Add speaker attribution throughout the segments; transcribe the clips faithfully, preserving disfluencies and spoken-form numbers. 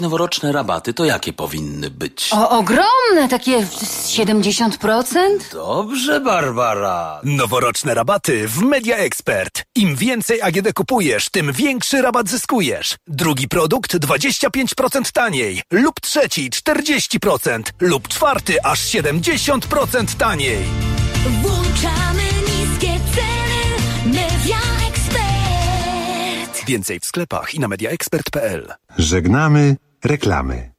Speaker 1: Noworoczne rabaty to jakie powinny być?
Speaker 2: O, ogromne, takie siedemdziesiąt procent?
Speaker 1: Dobrze, Barbara.
Speaker 3: Noworoczne rabaty w Media Expert. Im więcej A G D kupujesz, tym większy rabat zyskujesz. Drugi produkt dwadzieścia pięć procent taniej. Lub trzeci czterdzieści procent. Lub czwarty aż siedemdziesiąt procent taniej.
Speaker 4: Włączamy niskie ceny. Media Expert.
Speaker 3: Więcej w sklepach i na mediaexpert kropka p l.
Speaker 5: Żegnamy reklamy.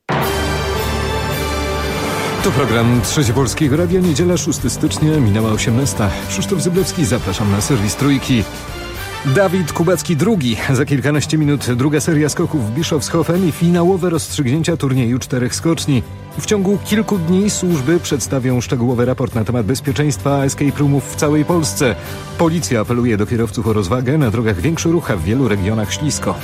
Speaker 6: To program Trzecie Polskiego Radia, niedziela szóstego stycznia, minęła osiemnasta. Krzysztof Zyblewski, zapraszam na serwis Trójki. Dawid Kubacki drugi. Za kilkanaście minut druga seria skoków w Bischofshofen i finałowe rozstrzygnięcia turnieju czterech skoczni. W ciągu kilku dni służby przedstawią szczegółowy raport na temat bezpieczeństwa escape roomów w całej Polsce. Policja apeluje do kierowców o rozwagę, na drogach większy ruch, a w wielu regionach ślisko.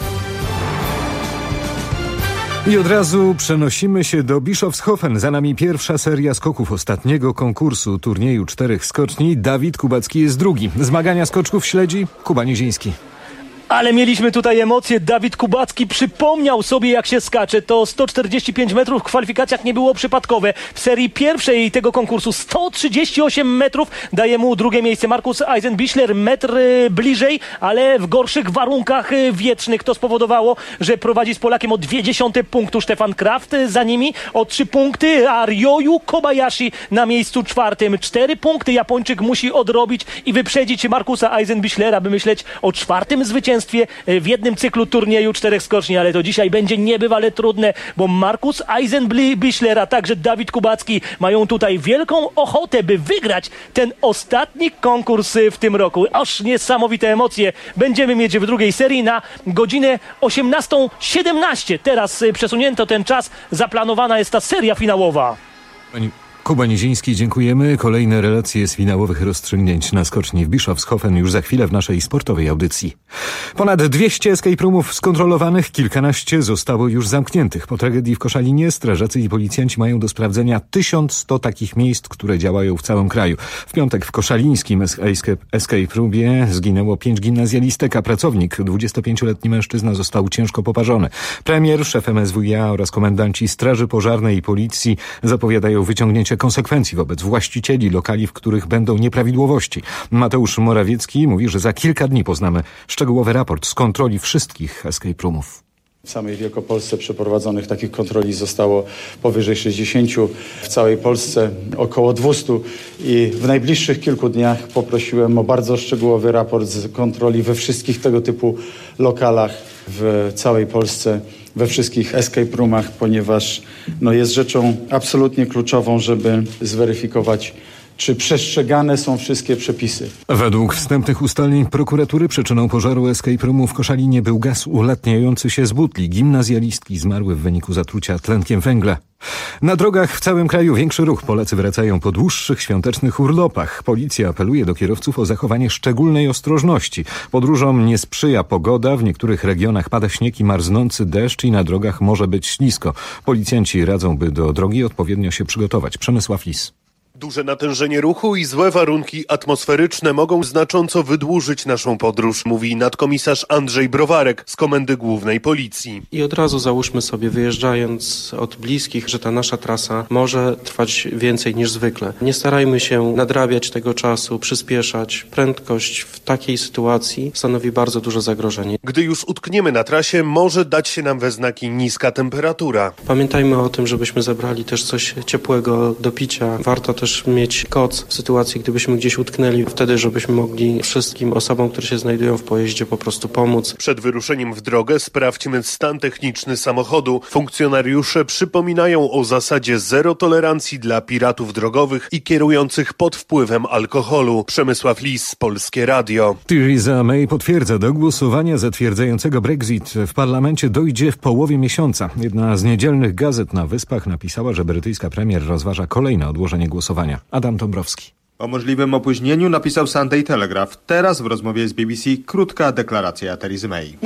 Speaker 6: I od razu przenosimy się do Bischofshofen. Za nami pierwsza seria skoków ostatniego konkursu turnieju czterech skoczni. Dawid Kubacki jest drugi. Zmagania skoczków śledzi Kuba Niziński.
Speaker 7: Ale mieliśmy tutaj emocje. Dawid Kubacki przypomniał sobie, jak się skacze. To sto czterdzieści pięć metrów w kwalifikacjach nie było przypadkowe. W serii pierwszej tego konkursu sto trzydzieści osiem metrów daje mu drugie miejsce Markus Eisenbichler. Metr bliżej, ale w gorszych warunkach wietrznych. To spowodowało, że prowadzi z Polakiem o dwie dziesiąte punktu Stefan Kraft. Za nimi o trzy punkty, a Ryoyu Kobayashi na miejscu czwartym. Cztery punkty Japończyk musi odrobić i wyprzedzić Markusa Eisenbichlera, by myśleć o czwartym zwycięstwie w jednym cyklu turnieju czterech skoczni, ale to dzisiaj będzie niebywale trudne, bo Markus Eisenbichler, a także Dawid Kubacki mają tutaj wielką ochotę, by wygrać ten ostatni konkurs w tym roku. Aż niesamowite emocje będziemy mieć w drugiej serii na godzinę osiemnasta siedemnaście. Teraz przesunięto ten czas, zaplanowana jest ta seria finałowa.
Speaker 6: Pani Kuba Niziński, dziękujemy. Kolejne relacje z finałowych rozstrzygnięć na skoczni w Bischofshofen już za chwilę w naszej sportowej audycji. Ponad dwieście escape roomów skontrolowanych, kilkanaście zostało już zamkniętych. Po tragedii w Koszalinie strażacy i policjanci mają do sprawdzenia tysiąc sto takich miejsc, które działają w całym kraju. W piątek w koszalińskim escape roomie zginęło pięć gimnazjalistek, a pracownik, dwudziestopięcioletni mężczyzna, został ciężko poparzony. Premier, szef M S W iA oraz komendanci Straży Pożarnej i Policji zapowiadają wyciągnięcie konsekwencji wobec właścicieli lokali, w których będą nieprawidłowości. Mateusz Morawiecki mówi, że za kilka dni poznamy szczegółowy raport z kontroli wszystkich escape roomów.
Speaker 8: W samej Wielkopolsce przeprowadzonych takich kontroli zostało powyżej sześćdziesięciu, w całej Polsce około dwieście i w najbliższych kilku dniach poprosiłem o bardzo szczegółowy raport z kontroli we wszystkich tego typu lokalach w całej Polsce, we wszystkich escape roomach, ponieważ no, jest rzeczą absolutnie kluczową, żeby zweryfikować, czy przestrzegane są wszystkie przepisy.
Speaker 6: Według wstępnych ustaleń prokuratury przyczyną pożaru escape roomu w Koszalinie był gaz ulatniający się z butli. Gimnazjalistki zmarły w wyniku zatrucia tlenkiem węgla. Na drogach w całym kraju większy ruch. Polacy wracają po dłuższych świątecznych urlopach. Policja apeluje do kierowców o zachowanie szczególnej ostrożności. Podróżom nie sprzyja pogoda. W niektórych regionach pada śnieg i marznący deszcz i na drogach może być ślisko. Policjanci radzą, by do drogi odpowiednio się przygotować. Przemysław Lis.
Speaker 9: Duże natężenie ruchu i złe warunki atmosferyczne mogą znacząco wydłużyć naszą podróż, mówi nadkomisarz Andrzej Browarek z Komendy Głównej Policji.
Speaker 10: I od razu załóżmy sobie, wyjeżdżając od bliskich, że ta nasza trasa może trwać więcej niż zwykle. Nie starajmy się nadrabiać tego czasu, przyspieszać. Prędkość w takiej sytuacji stanowi bardzo duże zagrożenie.
Speaker 9: Gdy już utkniemy na trasie, może dać się nam we znaki niska temperatura.
Speaker 10: Pamiętajmy o tym, żebyśmy zabrali też coś ciepłego do picia. Warto też mieć koc w sytuacji, gdybyśmy gdzieś utknęli, wtedy żebyśmy mogli wszystkim osobom, które się znajdują w pojeździe, po prostu pomóc.
Speaker 9: Przed wyruszeniem w drogę sprawdźmy stan techniczny samochodu. Funkcjonariusze przypominają o zasadzie zero tolerancji dla piratów drogowych i kierujących pod wpływem alkoholu. Przemysław Lis, Polskie Radio.
Speaker 6: Theresa May potwierdza, do głosowania zatwierdzającego Brexit w parlamencie dojdzie w połowie miesiąca. Jedna z niedzielnych gazet na Wyspach napisała, że brytyjska premier rozważa kolejne odłożenie głosowania. Adam Dąbrowski.
Speaker 11: O możliwym opóźnieniu napisał Sunday Telegraph. Teraz w rozmowie z B B C krótka deklaracja Theresy May.
Speaker 12: Yes.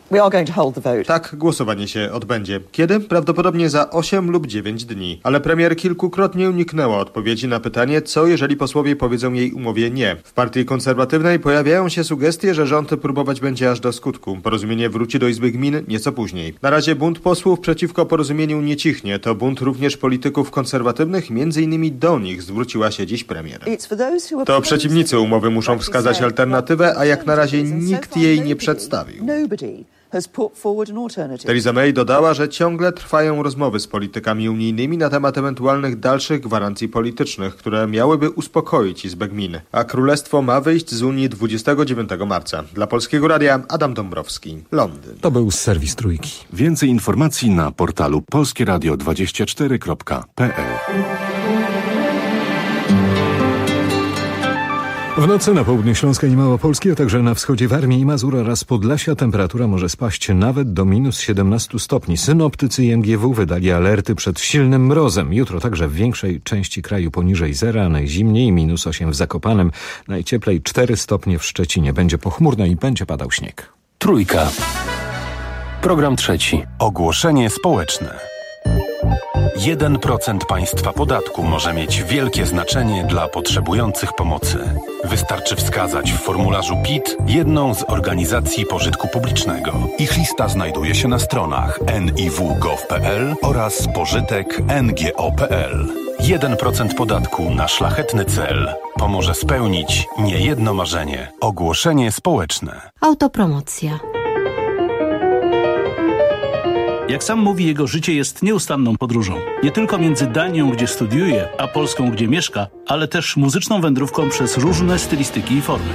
Speaker 11: Tak, głosowanie się odbędzie. Kiedy? Prawdopodobnie za osiem lub dziewięć dni. Ale premier kilkukrotnie uniknęła odpowiedzi na pytanie, co jeżeli posłowie powiedzą jej umowie nie. W partii konserwatywnej pojawiają się sugestie, że rząd próbować będzie aż do skutku. Porozumienie wróci do Izby Gmin nieco później. Na razie bunt posłów przeciwko porozumieniu nie cichnie. To bunt również polityków konserwatywnych, między innymi do nich zwróciła się dziś premier. To przeciwnicy umowy muszą wskazać alternatywę, a jak na razie nikt jej nie przedstawił. Theresa May dodała, że ciągle trwają rozmowy z politykami unijnymi na temat ewentualnych dalszych gwarancji politycznych, które miałyby uspokoić Izbę Gmin. A Królestwo ma wyjść z Unii dwudziestego dziewiątego marca. Dla Polskiego Radia Adam Dąbrowski, Londyn.
Speaker 6: To był serwis Trójki.
Speaker 5: Więcej informacji na portalu polskie radio dwadzieścia cztery kropka p l.
Speaker 6: W nocy na południu Śląska i Małopolski, a także na wschodzie Warmii i Mazur oraz Podlasia temperatura może spaść nawet do minus siedemnaście stopni. Synoptycy i M G W wydali alerty przed silnym mrozem. Jutro także w większej części kraju poniżej zera, najzimniej minus osiem w Zakopanem, najcieplej cztery stopnie w Szczecinie. Będzie pochmurno i będzie padał śnieg.
Speaker 1: Trójka. Program trzeci.
Speaker 5: Ogłoszenie społeczne. jeden procent państwa podatku może mieć wielkie znaczenie dla potrzebujących pomocy. Wystarczy wskazać w formularzu P I T jedną z organizacji pożytku publicznego. Ich lista znajduje się na stronach en i w kropka gov kropka p l oraz pożytek kropka n g o kropka p l. jeden procent podatku na szlachetny cel pomoże spełnić niejedno marzenie. Ogłoszenie społeczne.
Speaker 12: Autopromocja.
Speaker 13: Jak sam mówi, jego życie jest nieustanną podróżą. Nie tylko między Danią, gdzie studiuje, a Polską, gdzie mieszka, ale też muzyczną wędrówką przez różne stylistyki i formy.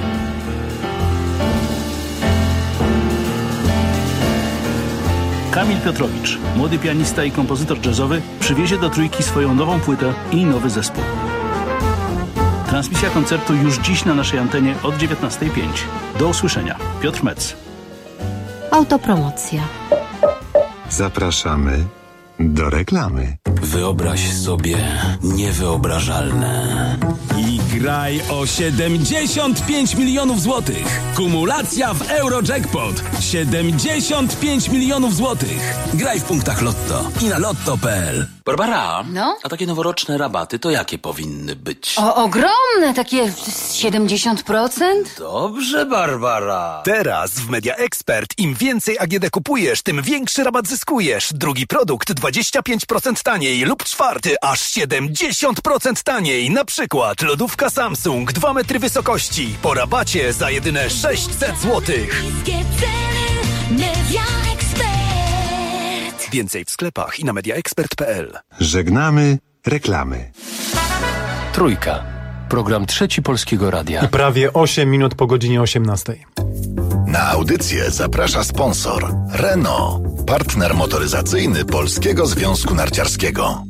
Speaker 13: Kamil Piotrowicz, młody pianista i kompozytor jazzowy, przywiezie do Trójki swoją nową płytę i nowy zespół. Transmisja koncertu już dziś na naszej antenie od dziewiętnastej pięć. Do usłyszenia. Piotr Metz.
Speaker 12: Autopromocja.
Speaker 5: Zapraszamy do reklamy.
Speaker 1: Wyobraź sobie niewyobrażalne.
Speaker 14: I graj o siedemdziesiąt pięć milionów złotych. Kumulacja w Eurojackpot. siedemdziesiąt pięć milionów złotych. Graj w punktach Lotto i na lotto kropka p l.
Speaker 1: Barbara,
Speaker 2: No?
Speaker 1: a takie noworoczne rabaty to jakie powinny być?
Speaker 2: O, ogromne, takie siedemdziesiąt procent?
Speaker 1: Dobrze, Barbara.
Speaker 3: Teraz w Media Expert im więcej A G D kupujesz, tym większy rabat zyskujesz. Drugi produkt dwadzieścia pięć procent taniej lub czwarty aż siedemdziesiąt procent taniej. Na przykład lodówka Samsung dwa metry wysokości po rabacie za jedyne sześćset złotych.
Speaker 4: Niskie ceny, Media Expert.
Speaker 3: Więcej w sklepach i na mediaexpert kropka p l.
Speaker 5: Żegnamy reklamy.
Speaker 1: Trójka. Program trzeci Polskiego Radia.
Speaker 15: I prawie osiem minut po godzinie osiemnastej.
Speaker 16: Na audycję zaprasza sponsor Renault, partner motoryzacyjny Polskiego Związku Narciarskiego.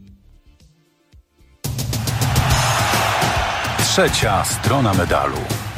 Speaker 5: Trzecia strona medalu.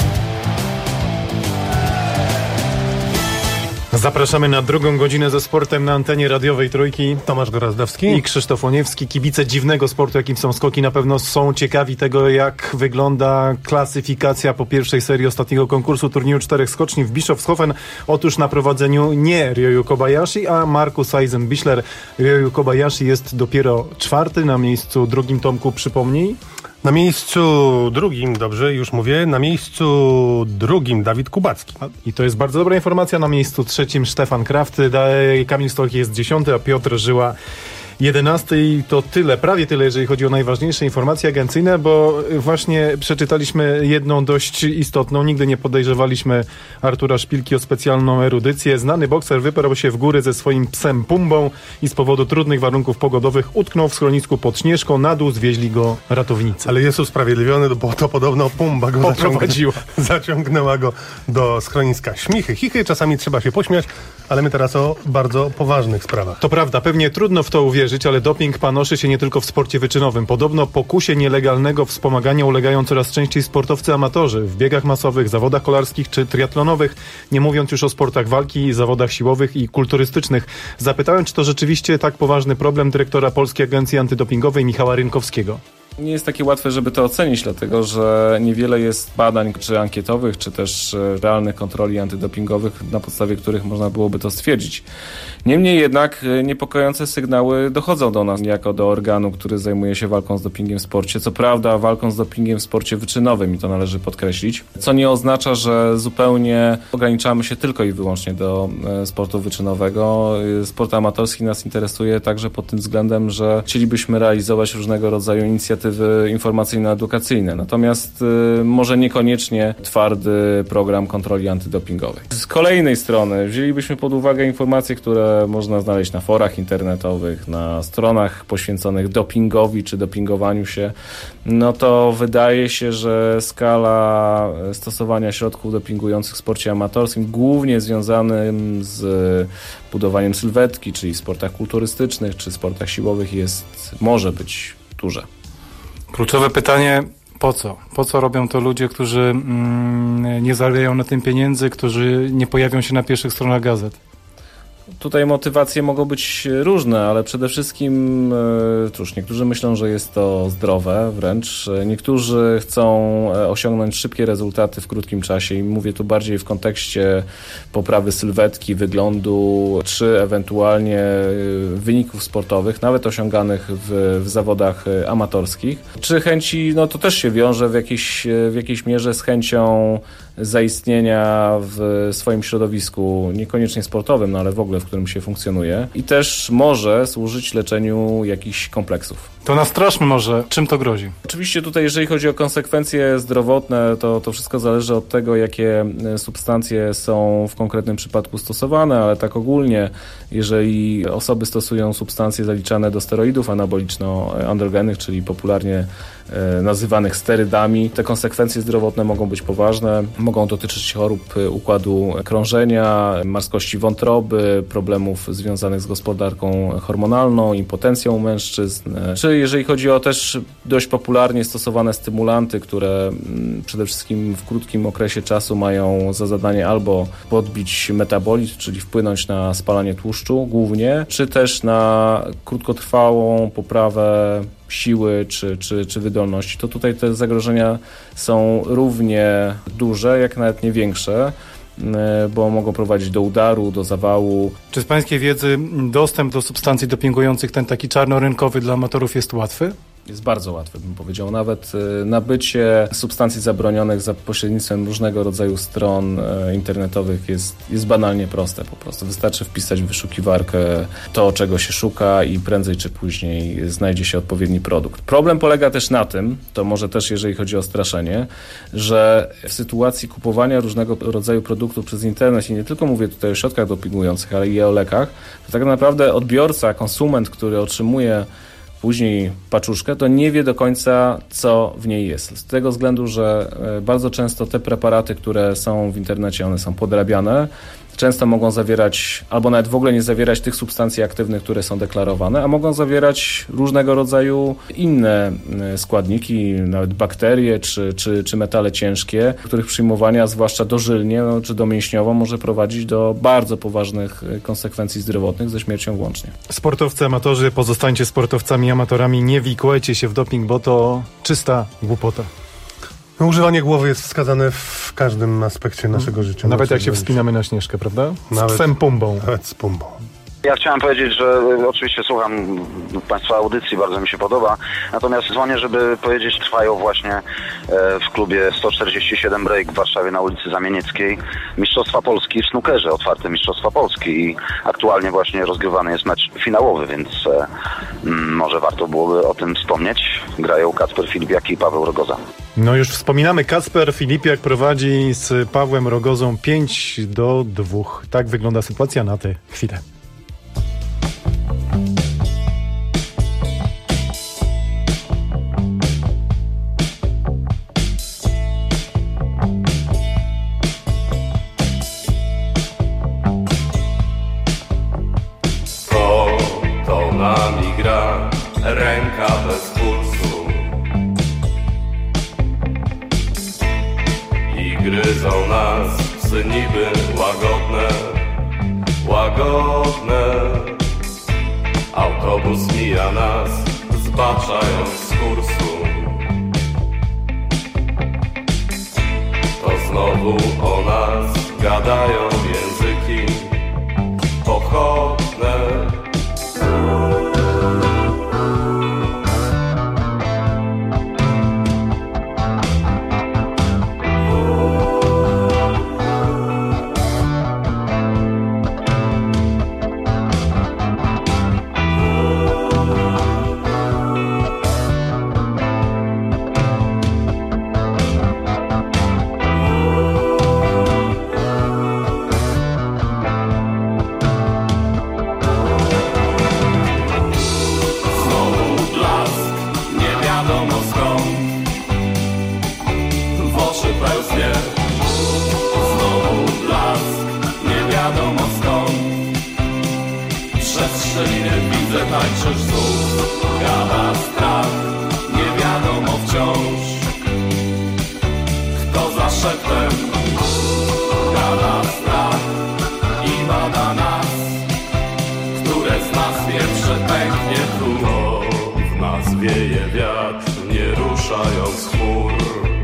Speaker 15: Zapraszamy na drugą godzinę ze sportem na antenie radiowej Trójki.
Speaker 17: Tomasz Gorazdowski
Speaker 15: i Krzysztof Łoniewski. Kibice dziwnego sportu, jakim są skoki, na pewno są ciekawi tego, jak wygląda klasyfikacja po pierwszej serii ostatniego konkursu turnieju czterech skoczni w Bischofshofen. Otóż na prowadzeniu nie Ryoyu Kobayashi, a Markus Eisenbichler. Ryoyu Kobayashi jest dopiero czwarty, na miejscu drugim. Tomku, przypomnij.
Speaker 17: Na miejscu drugim, dobrze, już mówię, na miejscu drugim Dawid Kubacki.
Speaker 15: I to jest bardzo dobra informacja. Na miejscu trzecim Stefan Kraft, Kamil Stoch jest dziesiąty, a Piotr Żyła jedenasty. I to tyle, prawie tyle, jeżeli chodzi o najważniejsze informacje agencyjne, bo właśnie przeczytaliśmy jedną dość istotną. Nigdy nie podejrzewaliśmy Artura Szpilki o specjalną erudycję. Znany bokser wyparł się w góry ze swoim psem Pumbą i z powodu trudnych warunków pogodowych utknął w schronisku pod Śnieżką. Na dół zwieźli go ratownicy.
Speaker 17: Ale jest usprawiedliwiony, bo to podobno Pumba go zaciągnęła. zaciągnęła go do schroniska. Śmichy, chichy, czasami trzeba się pośmiać, ale my teraz o bardzo poważnych sprawach.
Speaker 15: To prawda, pewnie trudno w to uwierzyć, ale doping panoszy się nie tylko w sporcie wyczynowym. Podobno pokusie nielegalnego wspomagania ulegają coraz częściej sportowcy amatorzy w biegach masowych, zawodach kolarskich czy triatlonowych, nie mówiąc już o sportach walki, zawodach siłowych i kulturystycznych. Zapytałem, czy to rzeczywiście tak poważny problem, dyrektora Polskiej Agencji Antydopingowej Michała Rynkowskiego.
Speaker 12: Nie jest takie łatwe, żeby to ocenić, dlatego że niewiele jest badań czy ankietowych, czy też realnych kontroli antydopingowych, na podstawie których można byłoby to stwierdzić. Niemniej jednak niepokojące sygnały dochodzą do nas jako do organu, który zajmuje się walką z dopingiem w sporcie. Co prawda walką z dopingiem w sporcie wyczynowym i to należy podkreślić, co nie oznacza, że zupełnie ograniczamy się tylko i wyłącznie do sportu wyczynowego. Sport amatorski nas interesuje także pod tym względem, że chcielibyśmy realizować różnego rodzaju inicjatywy informacyjno-edukacyjne. Natomiast y, może niekoniecznie twardy program kontroli antydopingowej. Z kolejnej strony wzięlibyśmy pod uwagę informacje, które można znaleźć na forach internetowych, na stronach poświęconych dopingowi czy dopingowaniu się. No to wydaje się, że skala stosowania środków dopingujących w sporcie amatorskim, głównie związanym z budowaniem sylwetki, czyli w sportach kulturystycznych czy sportach siłowych, jest, może być duża.
Speaker 15: Kluczowe pytanie, po co? Po co robią to ludzie, którzy mm, nie zarabiają na tym pieniędzy, którzy nie pojawią się na pierwszych stronach gazet?
Speaker 12: Tutaj motywacje mogą być różne, ale przede wszystkim, cóż, niektórzy myślą, że jest to zdrowe wręcz. Niektórzy chcą osiągnąć szybkie rezultaty w krótkim czasie i mówię tu bardziej w kontekście poprawy sylwetki, wyglądu, czy ewentualnie wyników sportowych, nawet osiąganych w, w zawodach amatorskich. Czy chęci, no to też się wiąże w jakiejś, w jakiejś mierze z chęcią zaistnienia w swoim środowisku, niekoniecznie sportowym, no ale w ogóle, w którym się funkcjonuje i też może służyć leczeniu jakichś kompleksów.
Speaker 15: To nastraszmy może, czym to grozi?
Speaker 12: Oczywiście tutaj, jeżeli chodzi o konsekwencje zdrowotne, to, to wszystko zależy od tego, jakie substancje są w konkretnym przypadku stosowane, ale tak ogólnie, jeżeli osoby stosują substancje zaliczane do steroidów anaboliczno-androgennych, czyli popularnie nazywanych sterydami, te konsekwencje zdrowotne mogą być poważne. Mogą dotyczyć chorób układu krążenia, marskości wątroby, problemów związanych z gospodarką hormonalną, impotencją u mężczyzn. Czy jeżeli chodzi o też dość popularnie stosowane stymulanty, które przede wszystkim w krótkim okresie czasu mają za zadanie albo podbić metabolizm, czyli wpłynąć na spalanie tłuszczu głównie, czy też na krótkotrwałą poprawę siły czy, czy, czy wydolności, to tutaj te zagrożenia są równie duże, jak nawet nie większe, bo mogą prowadzić do udaru, do zawału.
Speaker 15: Czy z pańskiej wiedzy dostęp do substancji dopingujących, ten taki czarnorynkowy dla amatorów, jest łatwy?
Speaker 12: Jest bardzo łatwe, bym powiedział. Nawet nabycie substancji zabronionych za pośrednictwem różnego rodzaju stron internetowych jest, jest banalnie proste po prostu. Wystarczy wpisać w wyszukiwarkę to, czego się szuka i prędzej czy później znajdzie się odpowiedni produkt. Problem polega też na tym, to może też jeżeli chodzi o straszenie, że w sytuacji kupowania różnego rodzaju produktów przez internet, i nie tylko mówię tutaj o środkach dopingujących, ale i o lekach, to tak naprawdę odbiorca, konsument, który otrzymuje później paczuszkę, to nie wie do końca, co w niej jest. Z tego względu, że bardzo często te preparaty, które są w internecie, one są podrabiane, często mogą zawierać, albo nawet w ogóle nie zawierać tych substancji aktywnych, które są deklarowane, a mogą zawierać różnego rodzaju inne składniki, nawet bakterie czy, czy, czy metale ciężkie, których przyjmowania, zwłaszcza dożylnie no, czy domięśniowo, może prowadzić do bardzo poważnych konsekwencji zdrowotnych, ze śmiercią włącznie.
Speaker 15: Sportowcy amatorzy, pozostańcie sportowcami amatorami, nie wikłajcie się w doping, bo to czysta głupota.
Speaker 17: No, używanie głowy jest wskazane w każdym aspekcie naszego życia.
Speaker 15: Nawet jak się wspinamy na Śnieżkę, prawda? Z
Speaker 17: Nawet,
Speaker 15: psem Pumbą.
Speaker 17: Nawet z Pumbą.
Speaker 18: Ja chciałem powiedzieć, że oczywiście słucham Państwa audycji, bardzo mi się podoba, natomiast dzwonię, żeby powiedzieć, trwają właśnie w klubie sto czterdzieści siedem Break w Warszawie na ulicy Zamienieckiej Mistrzostwa Polski w snookerze, otwarte Mistrzostwa Polski i aktualnie właśnie rozgrywany jest mecz finałowy, więc mm, może warto byłoby o tym wspomnieć. Grają Kacper Filipiak i Paweł Rogoza.
Speaker 15: No już wspominamy, Kacper Filipiak prowadzi z Pawłem Rogozą pięć do dwóch. Tak wygląda sytuacja na tę chwilę.
Speaker 19: Ręka bez pulsu i gryzą nas psy niby łagodne, łagodne. Autobus mija nas, zbaczając z kursu. to znowu o nas gadają języki pochodne. Tańczysz znów, gada strach, nie wiadomo wciąż, kto za szeptem gada strach i bada nas, które z nas pierwsze pęknie tu. O, w nas wieje wiatr, nie ruszając chmur.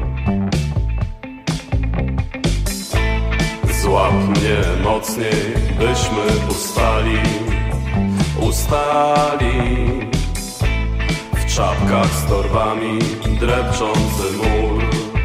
Speaker 19: Złap mnie mocniej, byśmy ustali Ustali w czapkach z torbami drepczący mur.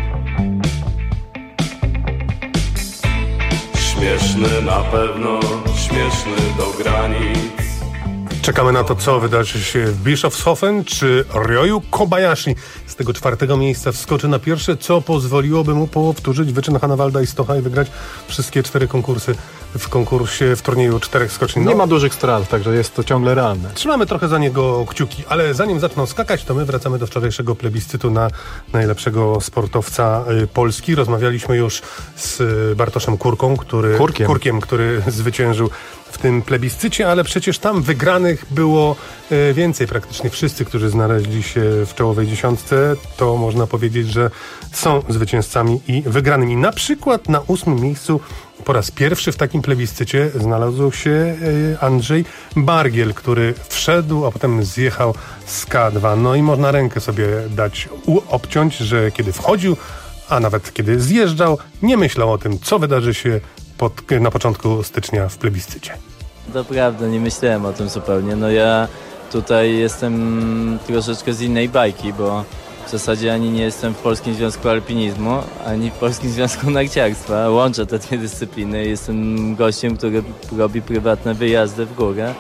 Speaker 19: Śmieszny na pewno, śmieszny do granic.
Speaker 17: Czekamy na to, co wydarzy się w Bischofshofen, czy Ryoyu Kobayashi z tego czwartego miejsca wskoczy na pierwsze, co pozwoliłoby mu powtórzyć wyczyn Hanawalda i Stocha i wygrać wszystkie cztery konkursy w konkursie, w turnieju czterech skoczni. No,
Speaker 15: nie ma dużych strat, także jest to ciągle realne.
Speaker 17: Trzymamy trochę za niego kciuki, ale zanim zaczną skakać, to my wracamy do wczorajszego plebiscytu na najlepszego sportowca y, Polski. Rozmawialiśmy już z y, Bartoszem Kurką, który,
Speaker 15: Kurkiem.
Speaker 17: Kurkiem, który zwyciężył w tym plebiscycie, ale przecież tam wygranych było y, więcej. Praktycznie wszyscy, którzy znaleźli się w czołowej dziesiątce, to można powiedzieć, że są zwycięzcami i wygranymi. Na przykład na ósmym miejscu po raz pierwszy w takim plebiscycie znalazł się Andrzej Bargiel, który wszedł, a potem zjechał z K dwa. No i można rękę sobie dać obciąć, że kiedy wchodził, a nawet kiedy zjeżdżał, nie myślał o tym, co wydarzy się pod, na początku stycznia w plebiscycie.
Speaker 20: To prawda, nie myślałem o tym zupełnie. No ja tutaj jestem troszeczkę z innej bajki, bo w zasadzie ani nie jestem w Polskim Związku Alpinizmu, ani w Polskim Związku Narciarstwa. Łączę te dwie dyscypliny. Jestem gościem, który robi prywatne wyjazdy w górę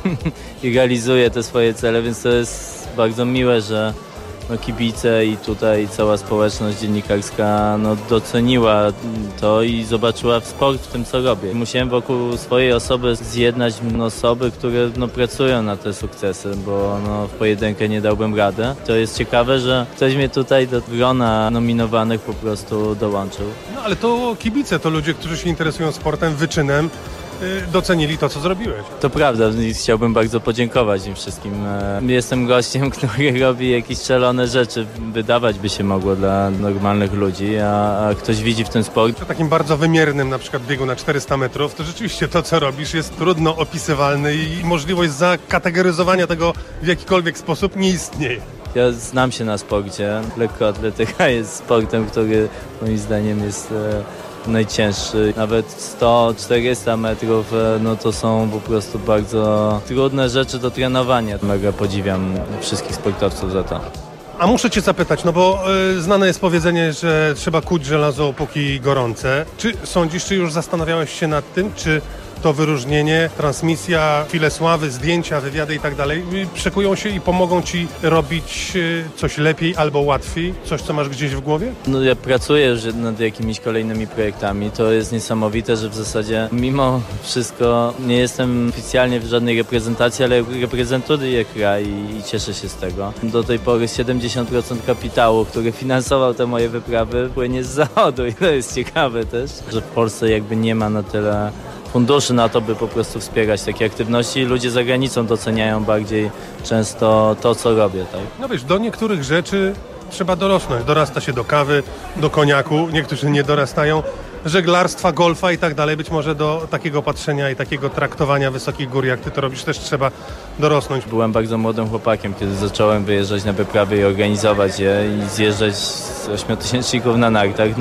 Speaker 20: i realizuje te swoje cele, więc to jest bardzo miłe, że no, kibice i tutaj cała społeczność dziennikarska no, doceniła to i zobaczyła sport w tym, co robię. Musiałem wokół swojej osoby zjednać osoby, które no, pracują na te sukcesy, bo no, w pojedynkę nie dałbym rady. To jest ciekawe, że ktoś mnie tutaj do grona nominowanych po prostu dołączył.
Speaker 17: No ale to kibice, to ludzie, którzy się interesują sportem, wyczynem, docenili to, co zrobiłeś.
Speaker 20: To prawda, chciałbym bardzo podziękować im wszystkim. Jestem gościem, który robi jakieś szalone rzeczy, wydawać by się mogło dla normalnych ludzi, a, a ktoś widzi w tym sport.
Speaker 17: W takim bardzo wymiernym na przykład biegu na czterysta metrów, to rzeczywiście to, co robisz, jest trudno opisywalne i możliwość zakategoryzowania tego w jakikolwiek sposób nie istnieje.
Speaker 20: Ja znam się na sporcie. Lekkoatletyka jest sportem, który moim zdaniem jest najcięższy. Nawet sto czterysta metrów, no to są po prostu bardzo trudne rzeczy do trenowania. Mega podziwiam wszystkich sportowców za to.
Speaker 17: A muszę cię zapytać, no bo y, znane jest powiedzenie, że trzeba kuć żelazo póki gorące. Czy sądzisz, czy już zastanawiałeś się nad tym, czy to wyróżnienie, transmisja, chwile sławy, zdjęcia, wywiady i tak dalej przekują się i pomogą ci robić coś lepiej albo łatwiej? Coś, co masz gdzieś w głowie?
Speaker 20: No ja pracuję już nad jakimiś kolejnymi projektami. To jest niesamowite, że w zasadzie mimo wszystko nie jestem oficjalnie w żadnej reprezentacji, ale reprezentuję kraj i cieszę się z tego. Do tej pory siedemdziesiąt procent kapitału, który finansował te moje wyprawy, płynie z zachodu i to jest ciekawe też, że w Polsce jakby nie ma na tyle funduszy na to, by po prostu wspierać takie aktywności. Ludzie za granicą doceniają bardziej często to, co robię. Tak?
Speaker 17: No wiesz, do niektórych rzeczy trzeba dorosnąć. Dorasta się do kawy, do koniaku, niektórzy nie dorastają. Żeglarstwa, golfa i tak dalej. Być może do takiego patrzenia i takiego traktowania wysokich gór, jak ty to robisz, też trzeba dorosnąć.
Speaker 20: Byłem bardzo młodym chłopakiem, kiedy zacząłem wyjeżdżać na wyprawy i organizować je i zjeżdżać z ośmiotysięczników na nartach. No,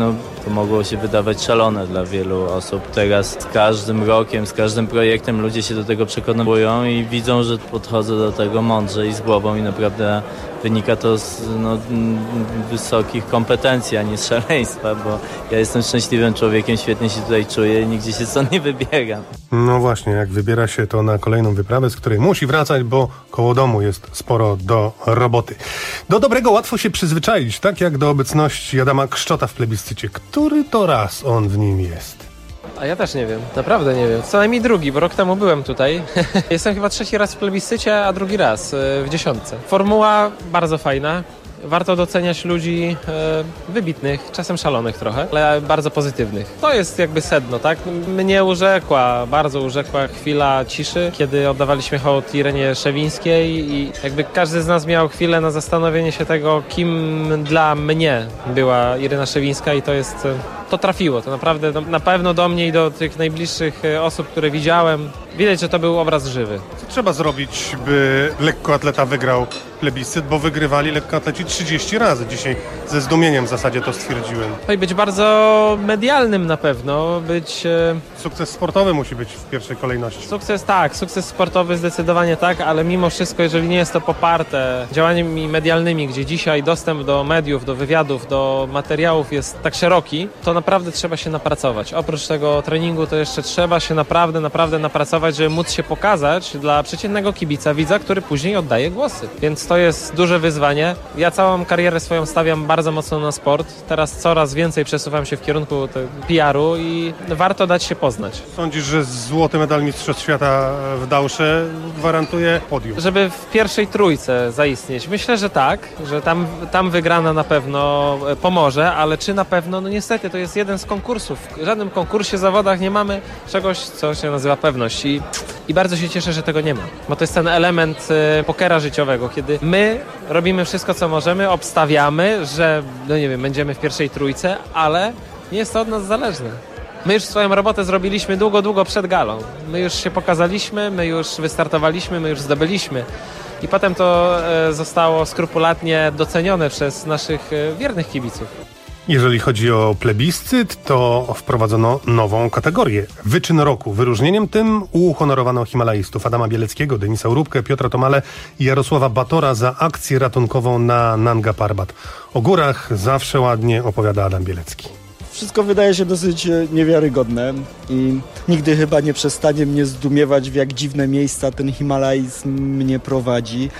Speaker 20: To mogło się wydawać szalone dla wielu osób. Teraz z każdym rokiem, z każdym projektem ludzie się do tego przekonują i widzą, że podchodzę do tego mądrze i z głową i naprawdę wynika to z no, wysokich kompetencji, a nie z szaleństwa, bo ja jestem szczęśliwym człowiekiem, świetnie się tutaj czuję i nigdzie się stąd nie wybieram.
Speaker 17: No właśnie, jak wybiera się to na kolejną wyprawę, z której musi wracać, bo koło domu jest sporo do roboty. Do dobrego łatwo się przyzwyczaić, tak jak do obecności Adama Kszczota w plebiscycie. Który to raz on w nim jest?
Speaker 21: A ja też nie wiem, naprawdę nie wiem. Co najmniej drugi, bo rok temu byłem tutaj. Jestem chyba trzeci raz w plebiscycie, a drugi raz w dziesiątce. Formuła bardzo fajna. Warto doceniać ludzi e, wybitnych, czasem szalonych trochę, ale bardzo pozytywnych. To jest jakby sedno, tak? Mnie urzekła, bardzo urzekła chwila ciszy, kiedy oddawaliśmy hołd Irenie Szewińskiej i jakby każdy z nas miał chwilę na zastanowienie się tego, kim dla mnie była Irena Szewińska i to jest... To trafiło, to naprawdę no, na pewno do mnie i do tych najbliższych osób, które widziałem. Widać, że to był obraz żywy.
Speaker 17: Co trzeba zrobić, by lekkoatleta wygrał plebiscyt, bo wygrywali lekkoatleci trzydzieści razy. Dzisiaj ze zdumieniem w zasadzie to stwierdziłem.
Speaker 21: No i być bardzo medialnym na pewno, być...
Speaker 17: Sukces sportowy musi być w pierwszej kolejności.
Speaker 21: Sukces tak, sukces sportowy zdecydowanie tak, ale mimo wszystko, jeżeli nie jest to poparte działaniami medialnymi, gdzie dzisiaj dostęp do mediów, do wywiadów, do materiałów jest tak szeroki, to naprawdę trzeba się napracować. Oprócz tego treningu to jeszcze trzeba się naprawdę, naprawdę napracować, żeby móc się pokazać dla przeciętnego kibica, widza, który później oddaje głosy. Więc to jest duże wyzwanie. Ja całą karierę swoją stawiam bardzo mocno na sport. Teraz coraz więcej przesuwam się w kierunku P R u i warto dać się poznać.
Speaker 17: Sądzisz, że złoty medal Mistrzostw Świata w Dausze gwarantuje podium?
Speaker 21: Żeby w pierwszej trójce zaistnieć. Myślę, że tak, że tam, tam wygrana na pewno pomoże, ale czy na pewno? No niestety, to jest jeden z konkursów. W żadnym konkursie, zawodach nie mamy czegoś, co się nazywa pewność i, i bardzo się cieszę, że tego nie ma. Bo to jest ten element y, pokera życiowego, kiedy my robimy wszystko, co możemy, obstawiamy, że, no nie wiem, będziemy w pierwszej trójce, ale nie jest to od nas zależne. My już swoją robotę zrobiliśmy długo, długo przed galą. My już się pokazaliśmy, my już wystartowaliśmy, my już zdobyliśmy. I potem to y, zostało skrupulatnie docenione przez naszych y, wiernych kibiców.
Speaker 17: Jeżeli chodzi o plebiscyt, to wprowadzono nową kategorię. Wyczyn roku. Wyróżnieniem tym uhonorowano himalaistów Adama Bieleckiego, Denisa Urubkę, Piotra Tomale i Jarosława Batora za akcję ratunkową na Nanga Parbat. O górach zawsze ładnie opowiada Adam Bielecki.
Speaker 22: Wszystko wydaje się dosyć niewiarygodne i nigdy chyba nie przestanie mnie zdumiewać, w jak dziwne miejsca ten himalaizm mnie prowadzi.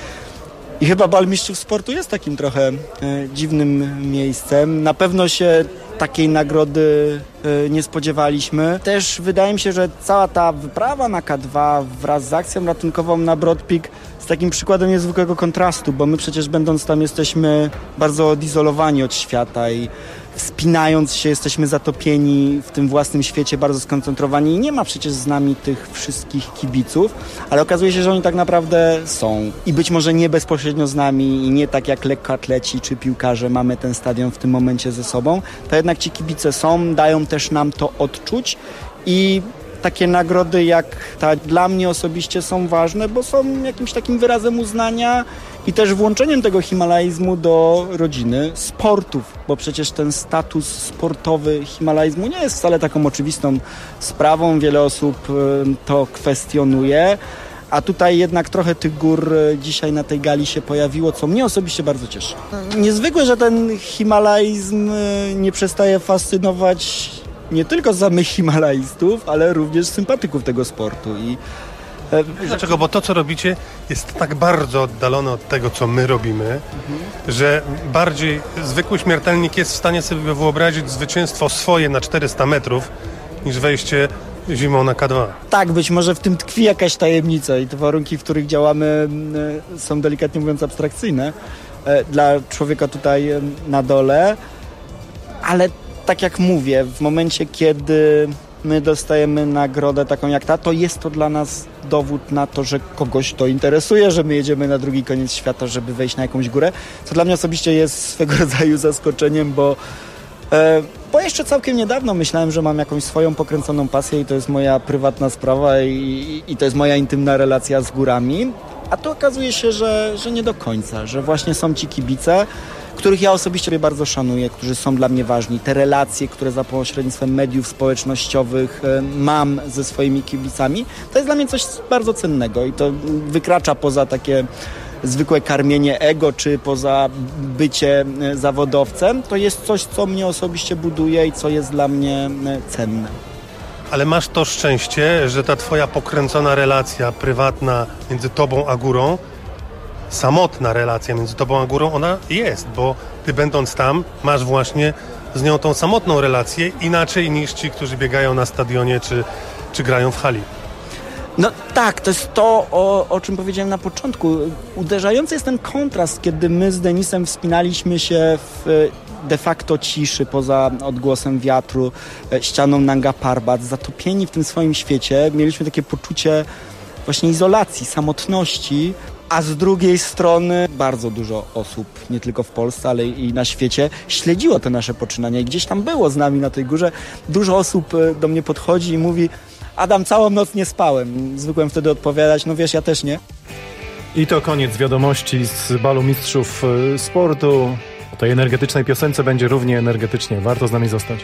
Speaker 22: I chyba Bal Mistrzów Sportu jest takim trochę e, dziwnym miejscem. Na pewno się takiej nagrody e, nie spodziewaliśmy. Też wydaje mi się, że cała ta wyprawa na K dwa wraz z akcją ratunkową na Broad Peak jest takim przykładem niezwykłego kontrastu, bo my przecież będąc tam jesteśmy bardzo odizolowani od świata i wspinając się jesteśmy zatopieni w tym własnym świecie, bardzo skoncentrowani i nie ma przecież z nami tych wszystkich kibiców, ale okazuje się, że oni tak naprawdę są i być może nie bezpośrednio z nami i nie tak jak lekkoatleci czy piłkarze mamy ten stadion w tym momencie ze sobą, to jednak ci kibice są, dają też nam to odczuć i takie nagrody jak ta dla mnie osobiście są ważne, bo są jakimś takim wyrazem uznania i też włączeniem tego himalaizmu do rodziny sportów, bo przecież ten status sportowy himalaizmu nie jest wcale taką oczywistą sprawą. Wiele osób to kwestionuje, a tutaj jednak trochę tych gór dzisiaj na tej gali się pojawiło, co mnie osobiście bardzo cieszy. Niezwykłe, że ten himalaizm nie przestaje fascynować nie tylko samych himalaistów, ale również sympatyków tego sportu. I
Speaker 17: Dlaczego? Bo to, co robicie, jest tak bardzo oddalone od tego, co my robimy, mhm. że bardziej zwykły śmiertelnik jest w stanie sobie wyobrazić zwycięstwo swoje na czterysta metrów, niż wejście zimą na K dwa.
Speaker 22: Tak, być może w tym tkwi jakaś tajemnica i te warunki, w których działamy, są delikatnie mówiąc abstrakcyjne dla człowieka tutaj na dole, ale tak jak mówię, w momencie, kiedy my dostajemy nagrodę taką jak ta, to jest to dla nas dowód na to, że kogoś to interesuje, że my jedziemy na drugi koniec świata, żeby wejść na jakąś górę, co dla mnie osobiście jest swego rodzaju zaskoczeniem, bo, e, bo jeszcze całkiem niedawno myślałem, że mam jakąś swoją pokręconą pasję i to jest moja prywatna sprawa i, i to jest moja intymna relacja z górami, a tu okazuje się, że, że nie do końca, że właśnie są ci kibice, których ja osobiście bardzo szanuję, którzy są dla mnie ważni. Te relacje, które za pośrednictwem mediów społecznościowych e, mam ze swoimi kibicami, to jest dla mnie coś bardzo cennego i to wykracza poza takie zwykłe karmienie ego, czy poza bycie zawodowcem. To jest coś, co mnie osobiście buduje i co jest dla mnie cenne.
Speaker 17: Ale masz to szczęście, że ta twoja pokręcona relacja prywatna między tobą a górą, samotna relacja między tobą a górą, ona jest, bo ty będąc tam, masz właśnie z nią tą samotną relację, inaczej niż ci, którzy biegają na stadionie, czy, czy grają w hali.
Speaker 22: No tak, to jest to, o, o czym powiedziałem na początku. Uderzający jest ten kontrast, kiedy my z Denisem wspinaliśmy się w de facto ciszy, poza odgłosem wiatru, ścianą Nanga Parbat, zatopieni w tym swoim świecie. Mieliśmy takie poczucie właśnie izolacji, samotności, a z drugiej strony bardzo dużo osób, nie tylko w Polsce, ale i na świecie, śledziło te nasze poczynania i gdzieś tam było z nami na tej górze. Dużo osób do mnie podchodzi i mówi: Adam, całą noc nie spałem. Zwykłem wtedy odpowiadać: no wiesz, ja też nie.
Speaker 15: I to koniec wiadomości z balu mistrzów sportu. O tej energetycznej piosence będzie równie energetycznie. Warto z nami zostać.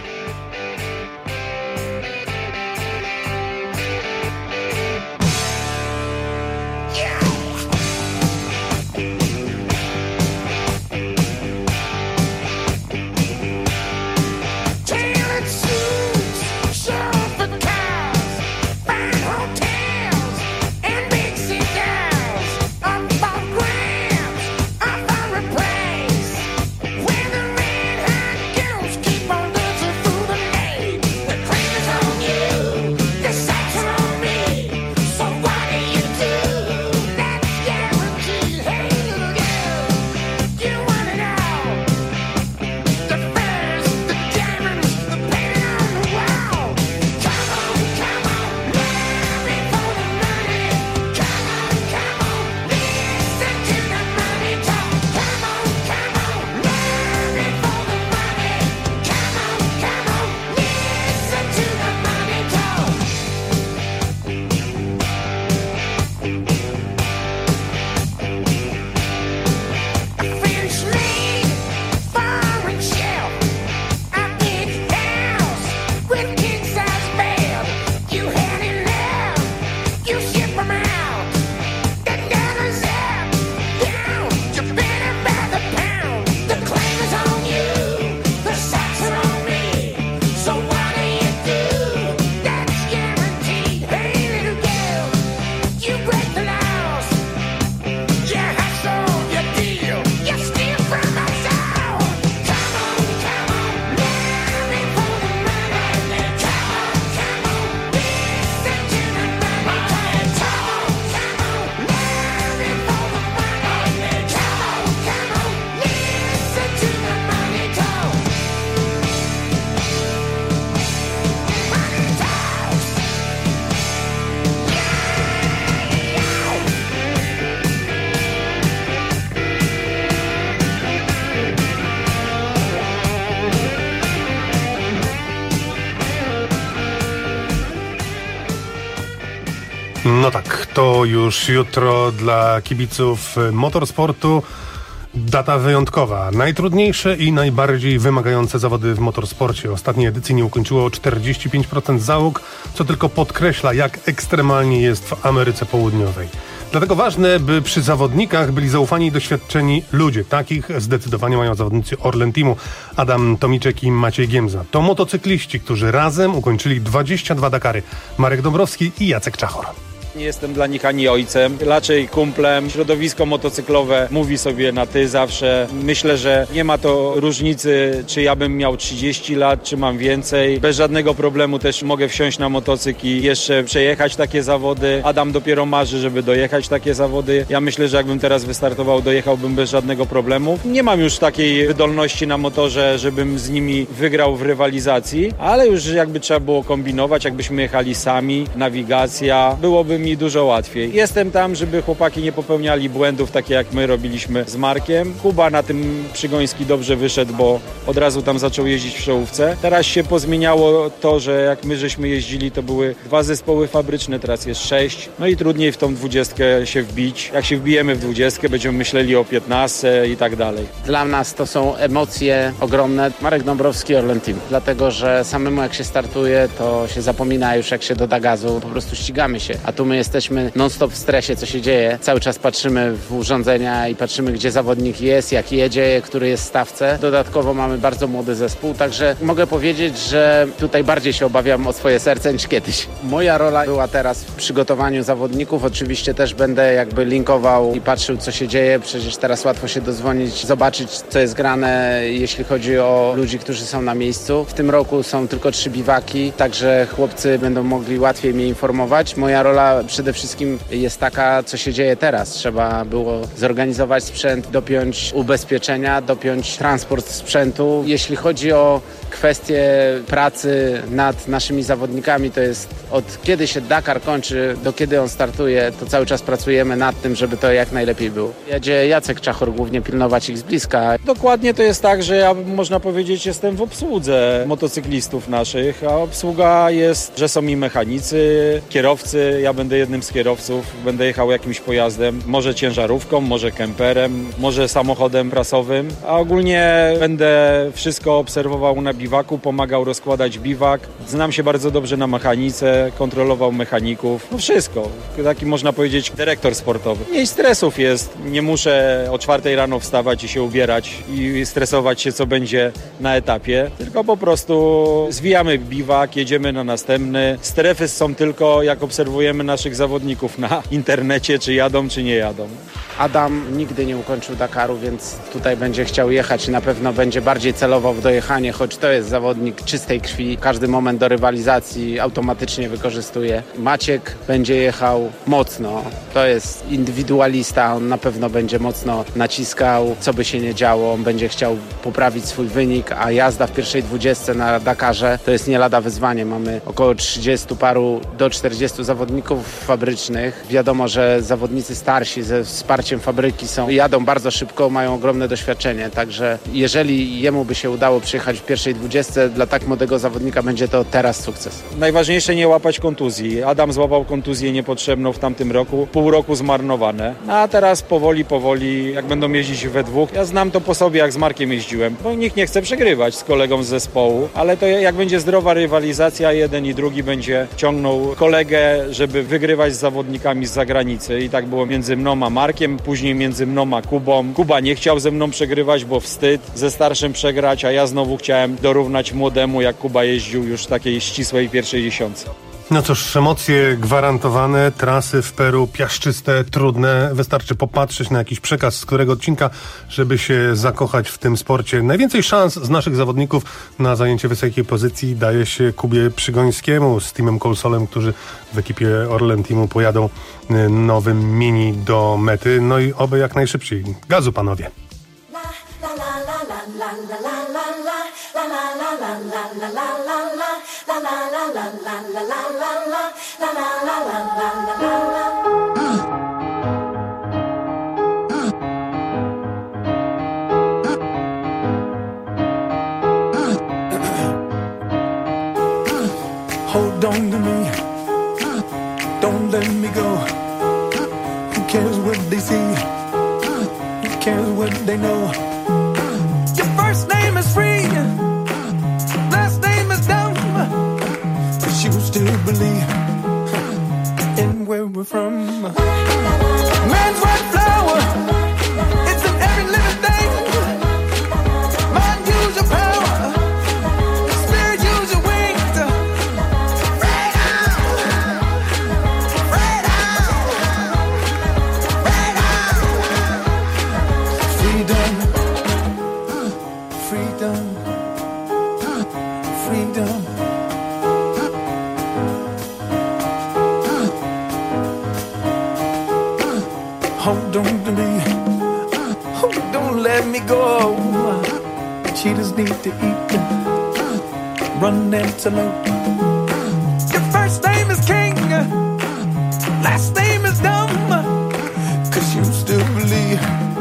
Speaker 17: No tak, to już jutro dla kibiców motorsportu data wyjątkowa. Najtrudniejsze i najbardziej wymagające zawody w motorsporcie. Ostatniej edycji nie ukończyło czterdzieści pięć procent załóg, co tylko podkreśla, jak ekstremalnie jest w Ameryce Południowej. Dlatego ważne, by przy zawodnikach byli zaufani i doświadczeni ludzie. Takich zdecydowanie mają zawodnicy Orlen Teamu, Adam Tomiczek i Maciej Giemza. To motocykliści, którzy razem ukończyli dwadzieścia dwa Dakary. Marek Dąbrowski i Jacek Czachor.
Speaker 7: Nie jestem dla nich ani ojcem, raczej kumplem. Środowisko motocyklowe mówi sobie na ty zawsze. Myślę, że nie ma to różnicy, czy ja bym miał trzydzieści lat, czy mam więcej. Bez żadnego problemu też mogę wsiąść na motocykl i jeszcze przejechać takie zawody. Adam dopiero marzy, żeby dojechać takie zawody. Ja myślę, że jakbym teraz wystartował, dojechałbym bez żadnego problemu. Nie mam już takiej wydolności na motorze, żebym z nimi wygrał w rywalizacji, ale już jakby trzeba było kombinować, jakbyśmy jechali sami, nawigacja, byłoby mi mi dużo łatwiej. Jestem tam, żeby chłopaki nie popełniali błędów, takie jak my robiliśmy z Markiem. Kuba na tym Przygoński dobrze wyszedł, bo od razu tam zaczął jeździć w czołówce. Teraz się pozmieniało to, że jak my żeśmy jeździli, to były dwa zespoły fabryczne, teraz jest sześć. No i trudniej w tą dwudziestkę się wbić. Jak się wbijemy w dwudziestkę, będziemy myśleli o piętnastce i tak dalej.
Speaker 8: Dla nas to są emocje ogromne. Marek Dąbrowski, Orlen Team. Dlatego, że samemu jak się startuje, to się zapomina już jak się doda gazu. Po prostu ścigamy się. A tu my jesteśmy non-stop w stresie, co się dzieje. Cały czas patrzymy w urządzenia i patrzymy, gdzie zawodnik jest, jak jedzie, który jest w stawce. Dodatkowo mamy bardzo młody zespół, także mogę powiedzieć, że tutaj bardziej się obawiam o swoje serce niż kiedyś. Moja rola była teraz w przygotowaniu zawodników. Oczywiście też będę jakby linkował i patrzył, co się dzieje. Przecież teraz łatwo się dozwonić, zobaczyć, co jest grane, jeśli chodzi o ludzi, którzy są na miejscu. W tym roku są tylko trzy biwaki, także chłopcy będą mogli łatwiej mnie informować. Moja rola przede wszystkim jest taka, co się dzieje teraz. Trzeba było zorganizować sprzęt, dopiąć ubezpieczenia, dopiąć transport sprzętu. Jeśli chodzi o kwestie pracy nad naszymi zawodnikami, to jest od kiedy się Dakar kończy, do kiedy on startuje, to cały czas pracujemy nad tym, żeby to jak najlepiej było. Jedzie Jacek Czachor głównie pilnować ich z bliska.
Speaker 7: Dokładnie to jest tak, że ja, można powiedzieć, jestem w obsłudze motocyklistów naszych, a obsługa jest, że są i mechanicy, kierowcy, ja będę jednym z kierowców, będę jechał jakimś pojazdem, może ciężarówką, może kemperem, może samochodem prasowym, a ogólnie będę wszystko obserwował na biwaku, pomagał rozkładać biwak, znam się bardzo dobrze na mechanice, kontrolował mechaników, no wszystko, taki można powiedzieć dyrektor sportowy. Mniej stresów jest, nie muszę o czwartej rano wstawać i się ubierać i stresować się, co będzie na etapie, tylko po prostu zwijamy biwak, jedziemy na następny. Strefy są tylko, jak obserwujemy naszych zawodników na internecie, czy jadą, czy nie jadą.
Speaker 8: Adam nigdy nie ukończył Dakaru, więc tutaj będzie chciał jechać i na pewno będzie bardziej celował w dojechanie, choć to jest zawodnik czystej krwi. Każdy moment do rywalizacji automatycznie wykorzystuje. Maciek będzie jechał mocno. To jest indywidualista, on na pewno będzie mocno naciskał, co by się nie działo. On będzie chciał poprawić swój wynik, a jazda w pierwszej dwudziestce na Dakarze to jest nie lada wyzwanie. Mamy około trzydziestu paru do czterdziestu zawodników fabrycznych. Wiadomo, że zawodnicy starsi ze wsparciem fabryki są, jadą bardzo szybko, mają ogromne doświadczenie, także jeżeli jemu by się udało przyjechać w pierwszej dwudziestce, dla tak młodego zawodnika będzie to teraz sukces.
Speaker 7: Najważniejsze nie łapać kontuzji. Adam złapał kontuzję niepotrzebną w tamtym roku, pół roku zmarnowane, a teraz powoli, powoli, jak będą jeździć we dwóch, ja znam to po sobie, jak z Markiem jeździłem, bo nikt nie chce przegrywać z kolegą z zespołu, ale to jak będzie zdrowa rywalizacja, jeden i drugi będzie ciągnął kolegę, żeby wygrywać z zawodnikami z zagranicy i tak było między mną a Markiem, później między mną a Kubą. Kuba nie chciał ze mną przegrywać, bo wstyd ze starszym przegrać, a ja znowu chciałem dorównać młodemu, jak Kuba jeździł już w takiej ścisłej pierwszej dziesiątce.
Speaker 17: No cóż, emocje gwarantowane, trasy w Peru piaszczyste, trudne. Wystarczy popatrzeć na jakiś przekaz z którego odcinka, żeby się zakochać w tym sporcie. Najwięcej szans z naszych zawodników na zajęcie wysokiej pozycji daje się Kubie Przygońskiemu z Teamem Colesolem, którzy w ekipie Orlen Teamu pojadą nowym Mini do mety. No i oby jak najszybciej. Gazu, panowie!
Speaker 10: Hold on to me, don't let me go. Who cares what they see? Who cares what they know? Your first name is free, last name is dumb, but you still believe in where we're from. Man's white flower, it's in every living thing. Mind, use your power, spirit, use your wings. Freedom, freedom, freedom. Hold on to me, oh, don't let me go. Cheetahs need to eat, run antelope. Your first name is King, last name is dumb, 'cause you still believe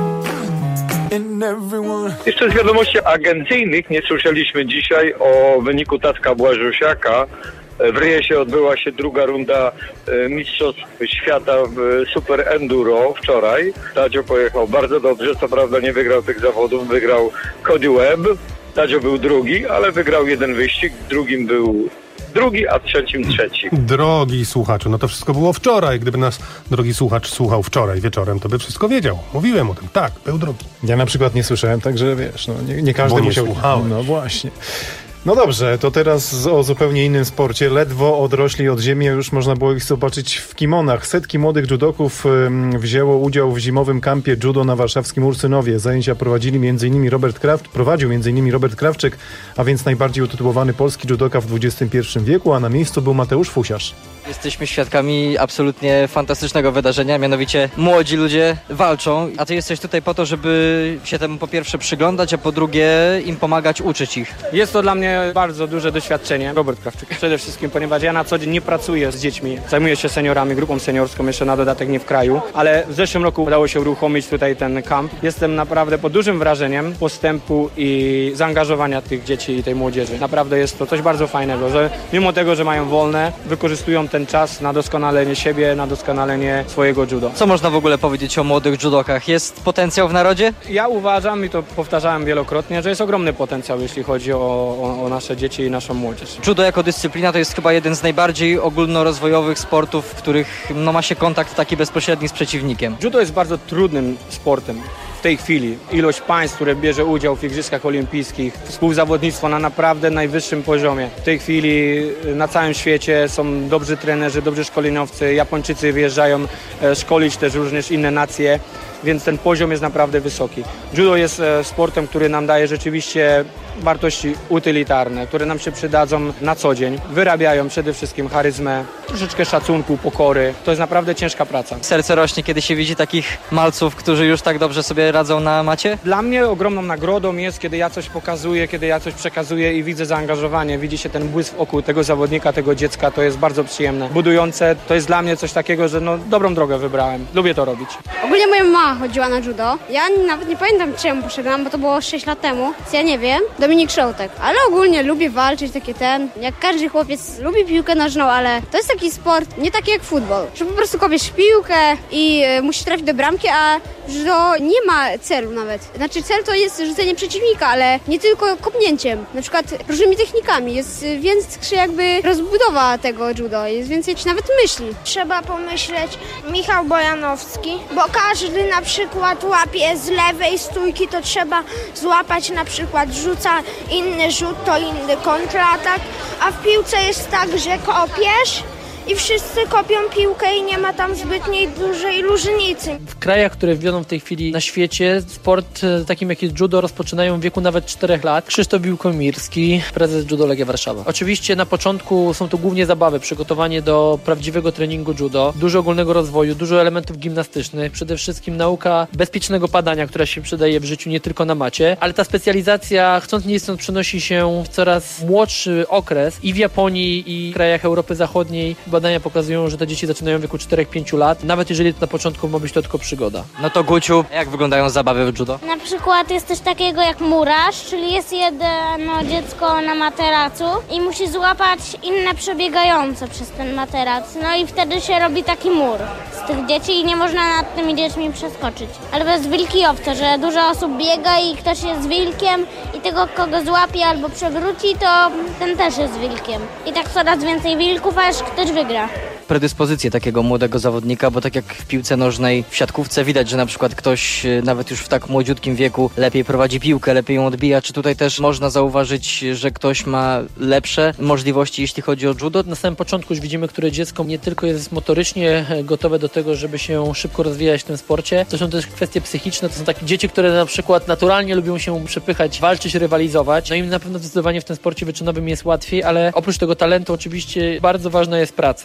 Speaker 10: in everyone.
Speaker 9: Jeszcze z wiadomości agencyjnych nie słyszeliśmy dzisiaj o wyniku Tacka Błażusiaka. W Riesie odbyła się druga runda Mistrzostw Świata w Super Enduro wczoraj. Tadzio pojechał bardzo dobrze, co prawda nie wygrał tych zawodów, wygrał Cody Webb. Tadzio był drugi, ale wygrał jeden wyścig, drugim był drugi, a trzecim trzeci.
Speaker 17: Drogi słuchaczu, no to wszystko było wczoraj. Gdyby nas drogi słuchacz słuchał wczoraj wieczorem, to by wszystko wiedział. Mówiłem o tym, tak, był drugi.
Speaker 15: Ja na przykład nie słyszałem, także wiesz, no nie, nie każdy
Speaker 17: Bo nie
Speaker 15: musiał...
Speaker 17: słuchałeś.
Speaker 15: No właśnie. No dobrze, to teraz o zupełnie innym sporcie. Ledwo odrośli od ziemi, a już można było ich zobaczyć w kimonach. Setki młodych judoków ym, wzięło udział w zimowym kampie judo na warszawskim Ursynowie. Zajęcia prowadzili m.in. Robert Kraft, prowadził m.in. Robert Krawczyk, a więc najbardziej utytułowany polski judoka w dwudziestym pierwszym wieku, a na miejscu był Mateusz Fusiarz.
Speaker 11: Jesteśmy świadkami absolutnie fantastycznego wydarzenia, mianowicie młodzi ludzie walczą, a ty jesteś tutaj po to, żeby się temu po pierwsze przyglądać, a po drugie im pomagać, uczyć ich.
Speaker 23: Jest to dla mnie bardzo duże doświadczenie. Robert Krawczyk. Przede wszystkim, ponieważ ja na co dzień nie pracuję z dziećmi, zajmuję się seniorami, grupą seniorską, jeszcze na dodatek nie w kraju, ale w zeszłym roku udało się uruchomić tutaj ten kamp. Jestem naprawdę pod dużym wrażeniem postępu i zaangażowania tych dzieci i tej młodzieży. Naprawdę jest to coś bardzo fajnego, że mimo tego, że mają wolne, wykorzystują ten czas na doskonalenie siebie, na doskonalenie swojego judo.
Speaker 11: Co można w ogóle powiedzieć o młodych judokach? Jest potencjał w narodzie?
Speaker 23: Ja uważam, i to powtarzałem wielokrotnie, że jest ogromny potencjał, jeśli chodzi o, o, o nasze dzieci i naszą młodzież.
Speaker 11: Judo jako dyscyplina to jest chyba jeden z najbardziej ogólnorozwojowych sportów, w których no, ma się kontakt taki bezpośredni z przeciwnikiem.
Speaker 23: Judo jest bardzo trudnym sportem. W tej chwili ilość państw, które bierze udział w Igrzyskach Olimpijskich, współzawodnictwo na naprawdę najwyższym poziomie. W tej chwili na całym świecie są dobrzy trenerzy, dobrzy szkoleniowcy. Japończycy wyjeżdżają szkolić też również inne nacje, więc ten poziom jest naprawdę wysoki. Judo jest sportem, który nam daje rzeczywiście wartości utylitarne, które nam się przydadzą na co dzień. Wyrabiają przede wszystkim charyzmę, troszeczkę szacunku, pokory. To jest naprawdę ciężka praca.
Speaker 11: Serce rośnie, kiedy się widzi takich malców, którzy już tak dobrze sobie radzą na macie?
Speaker 23: Dla mnie ogromną nagrodą jest, kiedy ja coś pokazuję, kiedy ja coś przekazuję i widzę zaangażowanie, widzi się ten błysk w oku tego zawodnika, tego dziecka. To jest bardzo przyjemne. Budujące, to jest dla mnie coś takiego, że no dobrą drogę wybrałem. Lubię to robić.
Speaker 24: Ogólnie moja mama chodziła na judo. Ja nawet nie pamiętam, czemu poszedłem, bo to było sześć lat temu, więc ja nie wiem. Dominik Szołtek. Ale ogólnie lubię walczyć, takie ten. Jak każdy chłopiec lubi piłkę nożną, ale to jest taki sport, nie taki jak futbol, że po prostu kopiesz piłkę i y, musisz trafić do bramki, a judo nie ma celu nawet. Znaczy cel to jest rzucenie przeciwnika, ale nie tylko kopnięciem. Na przykład różnymi technikami. Jest większa jakby rozbudowa tego judo, jest więcej nawet myśli.
Speaker 25: Trzeba pomyśleć Michał Bojanowski, bo każdy na przykład łapie z lewej stójki, to trzeba złapać na przykład rzuca inny rzut, to inny kontratak, a w piłce jest tak, że kopiesz i wszyscy kopią piłkę i nie ma tam zbytniej dużej różnicy.
Speaker 26: W krajach, które wiodą w tej chwili na świecie, sport takim jak jest judo rozpoczynają w wieku nawet czterech lat. Krzysztof Biłkomirski, prezes Judo Legia Warszawa. Oczywiście na początku są to głównie zabawy, przygotowanie do prawdziwego treningu judo, dużo ogólnego rozwoju, dużo elementów gimnastycznych, przede wszystkim nauka bezpiecznego padania, która się przydaje w życiu nie tylko na macie, ale ta specjalizacja, chcąc nie chcąc, przenosi się w coraz młodszy okres i w Japonii, i w krajach Europy Zachodniej. Badania pokazują, że te dzieci zaczynają w wieku czterech pięciu lat, nawet jeżeli na początku ma być to tylko przygoda.
Speaker 11: No to Guciu, jak wyglądają zabawy w judo?
Speaker 25: Na przykład jest coś takiego jak murarz, czyli jest jedno dziecko na materacu i musi złapać inne przebiegające przez ten materac. No i wtedy się robi taki mur z tych dzieci i nie można nad tymi dziećmi przeskoczyć. Albo jest wilki i owce, że dużo osób biega i ktoś jest wilkiem i tego, kogo złapie albo przewróci, to ten też jest wilkiem. I tak coraz więcej wilków, aż ktoś wygra.
Speaker 11: Predyspozycje takiego młodego zawodnika, bo tak jak w piłce nożnej, w siatkówce widać, że na przykład ktoś nawet już w tak młodziutkim wieku lepiej prowadzi piłkę, lepiej ją odbija. Czy tutaj też można zauważyć, że ktoś ma lepsze możliwości, jeśli chodzi o judo?
Speaker 26: Na samym początku już widzimy, które dziecko nie tylko jest motorycznie gotowe do tego, żeby się szybko rozwijać w tym sporcie, to są też kwestie psychiczne, to są takie dzieci, które na przykład naturalnie lubią się przepychać, walczyć, rywalizować. No i na pewno zdecydowanie w tym sporcie wyczynowym jest łatwiej, ale oprócz tego talentu oczywiście bardzo ważna jest praca i dzieci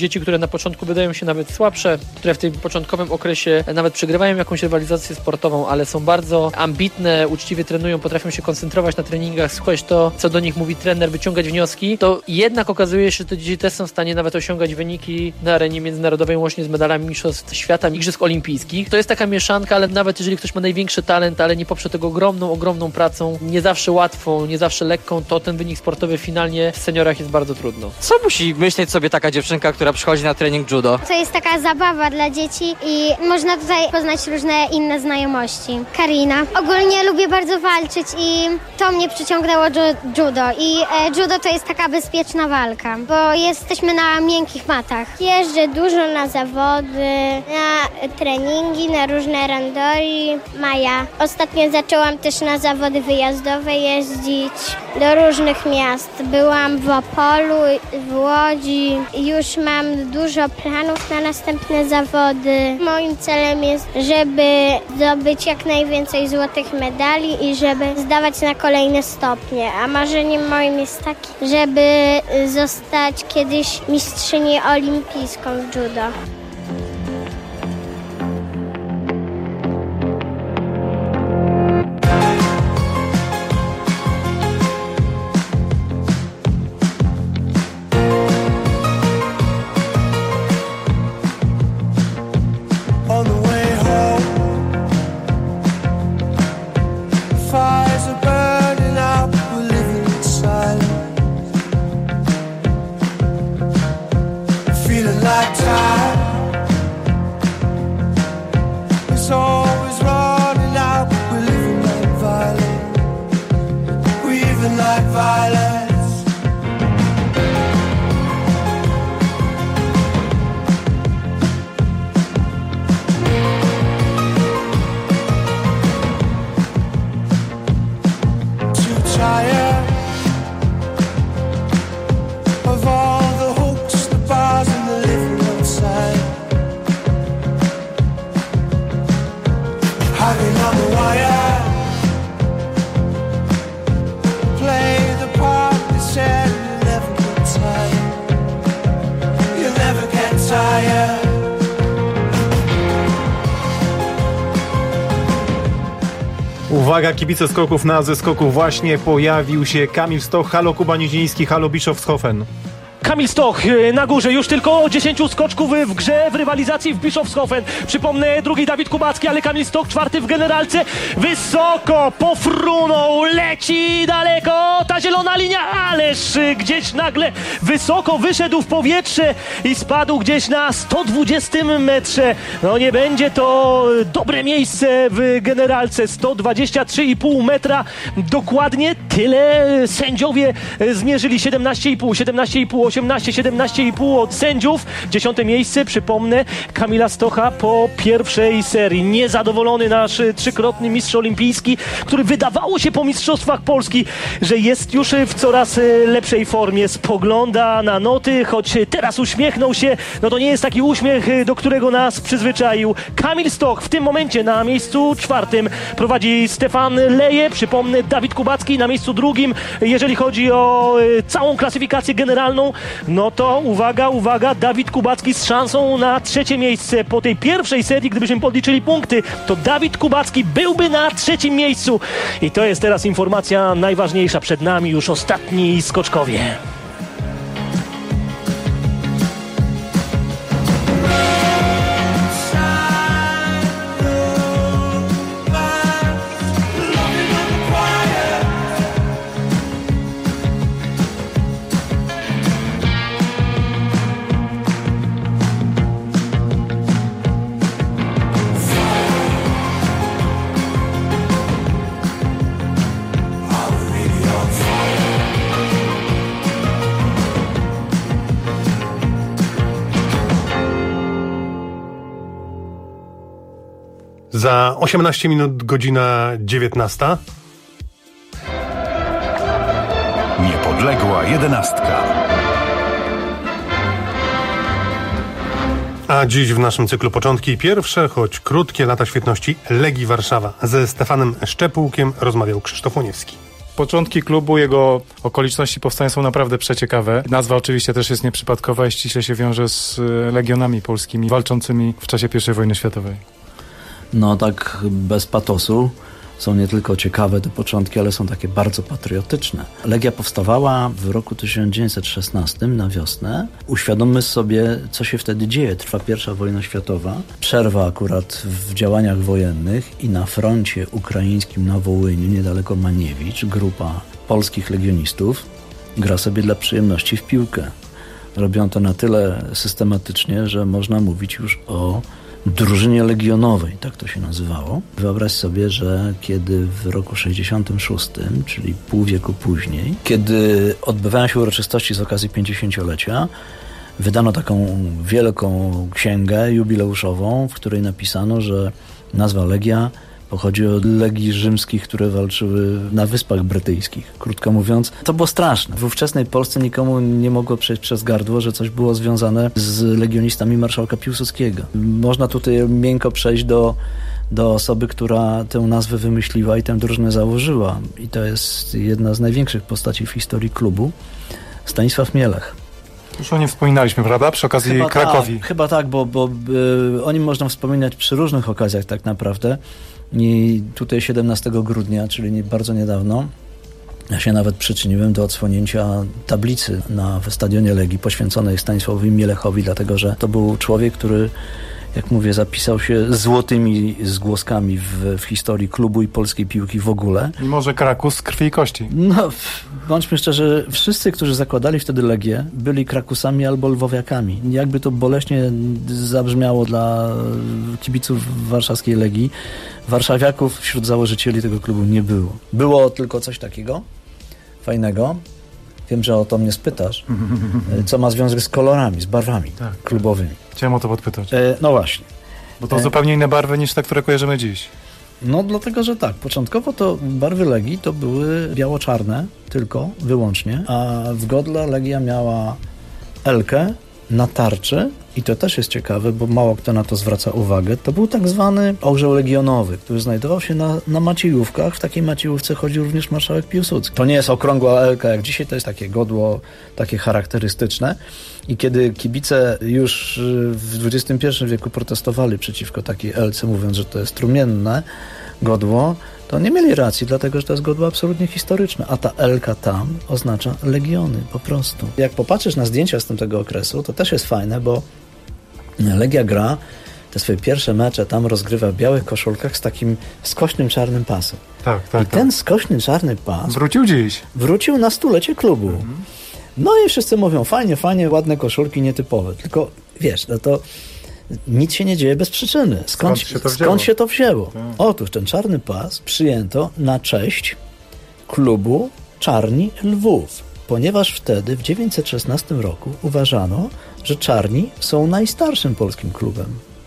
Speaker 26: dzieci, które na początku wydają się nawet słabsze, które w tym początkowym okresie nawet przegrywają jakąś rywalizację sportową, ale są bardzo ambitne, uczciwie trenują, potrafią się koncentrować na treningach, słuchać to, co do nich mówi trener, wyciągać wnioski, to jednak okazuje się, że te dzieci też są w stanie nawet osiągać wyniki na arenie międzynarodowej, łącznie z medalami mistrzostw świata, igrzysk olimpijskich. To jest taka mieszanka, ale nawet jeżeli ktoś ma największy talent, ale nie poprze tego ogromną, ogromną pracą, nie zawsze łatwą, nie zawsze lekką, to ten wynik sportowy finalnie w seniorach jest bardzo trudno.
Speaker 11: Co musi myśleć sobie taka dziewczynka, która przychodzi na trening judo?
Speaker 25: To jest taka zabawa dla dzieci i można tutaj poznać różne inne znajomości. Karina. Ogólnie lubię bardzo walczyć i to mnie przyciągnęło do judo. I e, judo to jest taka bezpieczna walka, bo jesteśmy na miękkich matach. Jeżdżę dużo na zawody, na treningi, na różne randori. Maja. Ostatnio zaczęłam też na zawody wyjazdowe jeździć do różnych miast. Byłam w Opolu, w Łodzi. Już mam dużo planów na następne zawody. Moim celem jest, żeby zdobyć jak najwięcej złotych medali i żeby zdawać na kolejne stopnie. A marzeniem moim jest takie, żeby zostać kiedyś mistrzynią olimpijską w judo.
Speaker 15: Uwaga, kibice skoków, na ze skoków właśnie pojawił się Kamil Stoch. Halo Kuba Niziński, halo Bischofshofen.
Speaker 2: Kamil Stoch na górze, już tylko dziesięciu skoczków w grze w rywalizacji w Bischofshofen. Przypomnę, drugi Dawid Kubacki, ale Kamil Stoch czwarty w generalce. Wysoko pofrunął, leci daleko ta zielona linia, ależ gdzieś nagle wysoko wyszedł w powietrze i spadł gdzieś na sto dwudziestym metrze. No nie będzie to dobre miejsce w generalce, sto dwadzieścia trzy i pół metra. Dokładnie tyle sędziowie zmierzyli, siedemnaście i pół, siedemnaście i pół, osiemnaście, siedemnaście i pół od sędziów. Dziesiąte miejsce, przypomnę, Kamila Stocha po pierwszej serii. Niezadowolony nasz trzykrotny mistrz olimpijski, który wydawało się po mistrzostwach Polski, że jest już w coraz lepszej formie. Spogląda na noty, choć teraz uśmiechnął się, no to nie jest taki uśmiech, do którego nas przyzwyczaił. Kamil Stoch w tym momencie na miejscu czwartym prowadzi Stefan Leje. Przypomnę, Dawid Kubacki na miejscu drugim. Jeżeli chodzi o całą klasyfikację generalną, no to uwaga, uwaga, Dawid Kubacki z szansą na trzecie miejsce. Po tej pierwszej serii, gdybyśmy podliczyli punkty, to Dawid Kubacki byłby na trzecim miejscu. I to jest teraz informacja najważniejsza. Przed nami już ostatni skoczkowie.
Speaker 17: Za osiemnaście minut godzina dziewiętnasta.
Speaker 5: Niepodległa jedenastka.
Speaker 17: A dziś w naszym cyklu początki pierwsze, choć krótkie lata świetności Legii Warszawa. Ze Stefanem Szczepółkiem rozmawiał Krzysztof Łoniewski.
Speaker 15: Początki klubu, jego okoliczności powstania są naprawdę przeciekawe. Nazwa oczywiście też jest nieprzypadkowa i ściśle się wiąże z legionami polskimi walczącymi w czasie pierwszej wojny światowej.
Speaker 1: No tak bez patosu. Są nie tylko ciekawe te początki, ale są takie bardzo patriotyczne. Legia powstawała w roku tysiąc dziewięćset szesnastym na wiosnę. Uświadommy sobie, co się wtedy dzieje. Trwa pierwsza wojna światowa. Przerwa akurat w działaniach wojennych i na froncie ukraińskim na Wołyniu, niedaleko Maniewicz, grupa polskich legionistów gra sobie dla przyjemności w piłkę. Robią to na tyle systematycznie, że można mówić już o drużynie legionowej, tak to się nazywało. Wyobraź sobie, że kiedy w roku sześćdziesiątym szóstym, czyli pół wieku później, kiedy odbywają się uroczystości z okazji pięćdziesięciolecia, wydano taką wielką księgę jubileuszową, w której napisano, że nazwa Legia pochodzi od legii rzymskich, które walczyły na Wyspach Brytyjskich. Krótko mówiąc, to było straszne. W ówczesnej Polsce nikomu nie mogło przejść przez gardło, że coś było związane z legionistami marszałka Piłsudskiego. Można tutaj miękko przejść do, do osoby, która tę nazwę wymyśliła i tę drużynę założyła. I to jest jedna z największych postaci w historii klubu. Stanisław Mielech.
Speaker 15: Już o nim wspominaliśmy, prawda? Przy okazji
Speaker 1: chyba
Speaker 15: Krakowi.
Speaker 1: Tak, chyba tak, bo, bo y, o nim można wspominać przy różnych okazjach tak naprawdę. I tutaj siedemnastego grudnia, czyli nie, bardzo niedawno, ja się nawet przyczyniłem do odsłonięcia tablicy na w stadionie Legii poświęconej Stanisławowi Mielechowi, dlatego że to był człowiek, który, jak mówię, zapisał się złotymi zgłoskami w, w historii klubu i polskiej piłki w ogóle.
Speaker 15: Mimo że Krakus z krwi i kości.
Speaker 1: No, bądźmy szczerzy, wszyscy, którzy zakładali wtedy Legię, byli Krakusami albo Lwowiakami. Jakby to boleśnie zabrzmiało dla kibiców warszawskiej Legii, warszawiaków wśród założycieli tego klubu nie było. Było tylko coś takiego fajnego. Wiem, że o to mnie spytasz. Co ma związek z kolorami, z barwami tak, klubowymi.
Speaker 15: Chciałem o to podpytać.
Speaker 1: E, no właśnie.
Speaker 15: Bo to e... zupełnie inne barwy niż te, które kojarzymy dziś.
Speaker 1: No dlatego, że tak. Początkowo to barwy Legii to były biało-czarne tylko, wyłącznie. A w godle Legia miała elkę na tarczy. I to też jest ciekawe, bo mało kto na to zwraca uwagę. To był tak zwany orzeł legionowy, który znajdował się na, na maciejówkach. W takiej maciejówce chodził również marszałek Piłsudski. To nie jest okrągła elka jak dzisiaj, to jest takie godło, takie charakterystyczne. I kiedy kibice już w dwudziestym pierwszym wieku protestowali przeciwko takiej elce, mówiąc, że to jest trumienne godło, to nie mieli racji, dlatego że to jest godło absolutnie historyczne, a ta elka tam oznacza legiony, po prostu. Jak popatrzysz na zdjęcia z tamtego okresu, to też jest fajne, bo Legia gra te swoje pierwsze mecze tam rozgrywa w białych koszulkach z takim skośnym czarnym pasem.
Speaker 15: Tak, tak.
Speaker 1: I ten skośny czarny pas
Speaker 15: wrócił dziś.
Speaker 1: Wrócił na stulecie klubu. Mhm. No i wszyscy mówią, fajnie, fajnie, ładne koszulki, nietypowe. Tylko wiesz, no to nic się nie dzieje bez przyczyny. Skąd, skąd, się, to skąd się to wzięło? Tak. Otóż ten czarny pas przyjęto na cześć klubu Czarni Lwów, ponieważ wtedy w dziewięćset szesnastym roku uważano, że Czarni są najstarszym polskim klubem.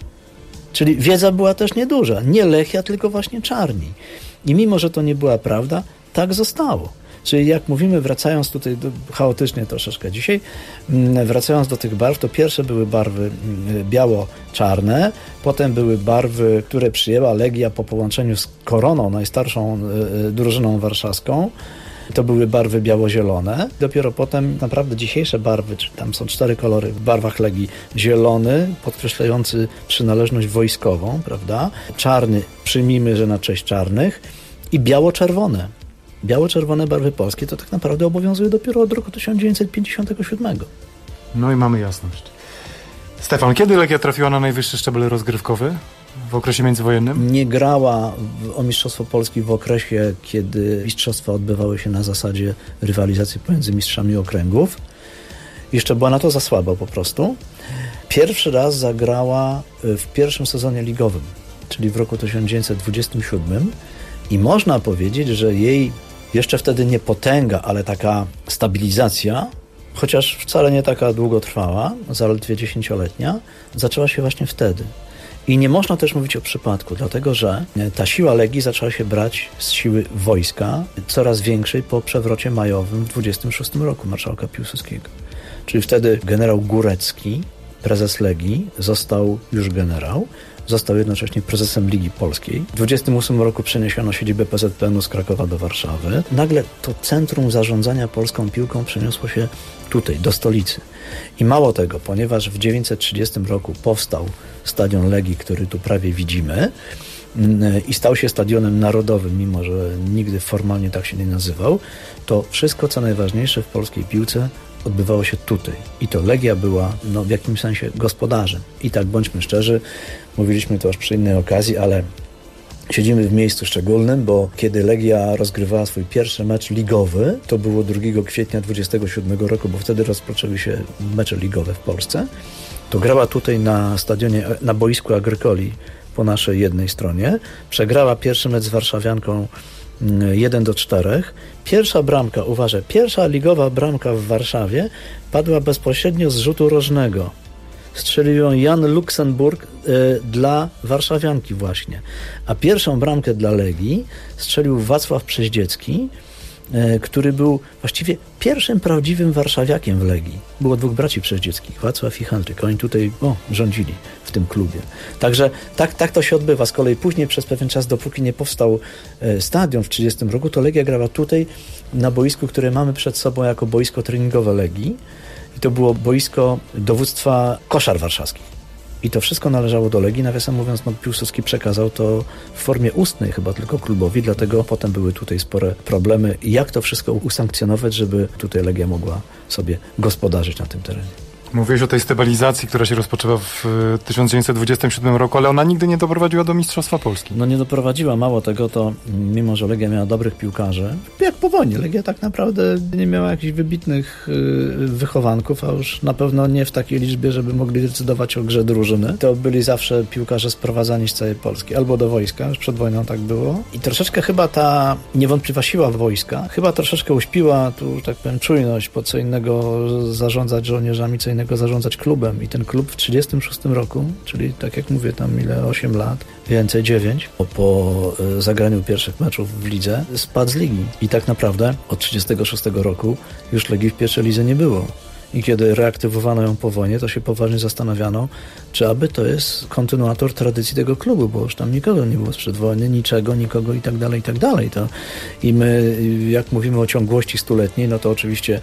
Speaker 1: Czyli wiedza była też nieduża. Nie Lechia, tylko właśnie Czarni. I mimo, że to nie była prawda, tak zostało. Czyli jak mówimy, wracając tutaj do, chaotycznie troszeczkę dzisiaj, wracając do tych barw, to pierwsze były barwy biało-czarne, potem były barwy, które przyjęła Legia po połączeniu z Koroną, najstarszą drużyną warszawską. To były barwy biało-zielone. Dopiero potem naprawdę dzisiejsze barwy, czyli tam są cztery kolory w barwach Legii. Zielony, podkreślający przynależność wojskową, prawda? Czarny, przyjmijmy, że na cześć czarnych, i biało-czerwone. Biało-czerwone barwy polskie to tak naprawdę obowiązują dopiero od roku tysiąc dziewięćset pięćdziesiątego siódmego.
Speaker 15: No i mamy jasność. Stefan, kiedy Legia trafiła na najwyższy szczebel rozgrywkowy w okresie międzywojennym?
Speaker 1: Nie grała w, o Mistrzostwo Polski w okresie, kiedy mistrzostwa odbywały się na zasadzie rywalizacji pomiędzy mistrzami okręgów. Jeszcze była na to za słaba po prostu. Pierwszy raz zagrała w pierwszym sezonie ligowym, czyli w roku tysiąc dziewięćset dwudziestym siódmym. I można powiedzieć, że jej jeszcze wtedy nie potęga, ale taka stabilizacja, chociaż wcale nie taka długotrwała, zaledwie dziesięcioletnia, zaczęła się właśnie wtedy. I nie można też mówić o przypadku, dlatego że ta siła Legii zaczęła się brać z siły wojska coraz większej po przewrocie majowym w dwudziestym szóstym roku marszałka Piłsudskiego. Czyli wtedy generał Górecki, prezes Legii, został już generał, Został jednocześnie prezesem Ligi Polskiej. W dwudziestym ósmym roku przeniesiono siedzibę P Z P N u z Krakowa do Warszawy. Nagle to centrum zarządzania polską piłką przeniosło się tutaj, do stolicy. I mało tego, ponieważ w dziewięćset trzydziestym roku powstał stadion Legii, który tu prawie widzimy, i stał się stadionem narodowym, mimo że nigdy formalnie tak się nie nazywał, to wszystko, co najważniejsze w polskiej piłce odbywało się tutaj. I to Legia była no, w jakimś sensie gospodarzem. I tak bądźmy szczerzy, mówiliśmy to już przy innej okazji, ale siedzimy w miejscu szczególnym, bo kiedy Legia rozgrywała swój pierwszy mecz ligowy, to było drugiego kwietnia dwudziestego siódmego roku, bo wtedy rozpoczęły się mecze ligowe w Polsce, to grała tutaj na stadionie, na boisku Agrykoli po naszej jednej stronie. Przegrała pierwszy mecz z warszawianką jeden do czterech. Pierwsza bramka, uważaj, pierwsza ligowa bramka w Warszawie padła bezpośrednio z rzutu rożnego. Strzelił ją Jan Luksemburg y, dla warszawianki właśnie. A pierwszą bramkę dla Legii strzelił Wacław Przeździecki, y, który był właściwie pierwszym prawdziwym warszawiakiem w Legii. Było dwóch braci Przeździeckich, Wacław i Henryk. Oni tutaj o, rządzili w tym klubie. Także tak, tak to się odbywa. Z kolei później przez pewien czas, dopóki nie powstał y, stadion w trzydziestym roku, to Legia grała tutaj na boisku, które mamy przed sobą jako boisko treningowe Legii. I to było boisko dowództwa Koszar Warszawskich. I to wszystko należało do Legii. Nawiasem mówiąc, no, Piłsudski przekazał to w formie ustnej chyba tylko klubowi, dlatego potem były tutaj spore problemy. Jak to wszystko usankcjonować, żeby tutaj Legia mogła sobie gospodarzyć na tym terenie.
Speaker 15: Mówiłeś o tej stabilizacji, która się rozpoczęła w tysiąc dziewięćset dwudziestym siódmym roku, ale ona nigdy nie doprowadziła do Mistrzostwa Polski.
Speaker 1: No nie doprowadziła. Mało tego, to mimo, że Legia miała dobrych piłkarzy, jak po wojnie, Legia tak naprawdę nie miała jakichś wybitnych yy, wychowanków, a już na pewno nie w takiej liczbie, żeby mogli decydować o grze drużyny. To byli zawsze piłkarze sprowadzani z całej Polski. Albo do wojska, już przed wojną tak było. I troszeczkę chyba ta niewątpliwa siła wojska, chyba troszeczkę uśpiła tu, tak powiem, czujność, po co innego zarządzać żołnierzami, co innego zarządzać klubem. I ten klub w trzydziestym szóstym roku, czyli tak jak mówię, tam ile, osiem lat, więcej, dziewięć, po, po zagraniu pierwszych meczów w lidze, spadł z ligi. I tak naprawdę od trzydziestego szóstego roku już Legii w pierwszej lidze nie było. I kiedy reaktywowano ją po wojnie, to się poważnie zastanawiano, czy aby to jest kontynuator tradycji tego klubu, bo już tam nikogo nie było sprzed wojny, niczego, nikogo i tak dalej, i tak dalej. To i my, jak mówimy o ciągłości stuletniej, no to oczywiście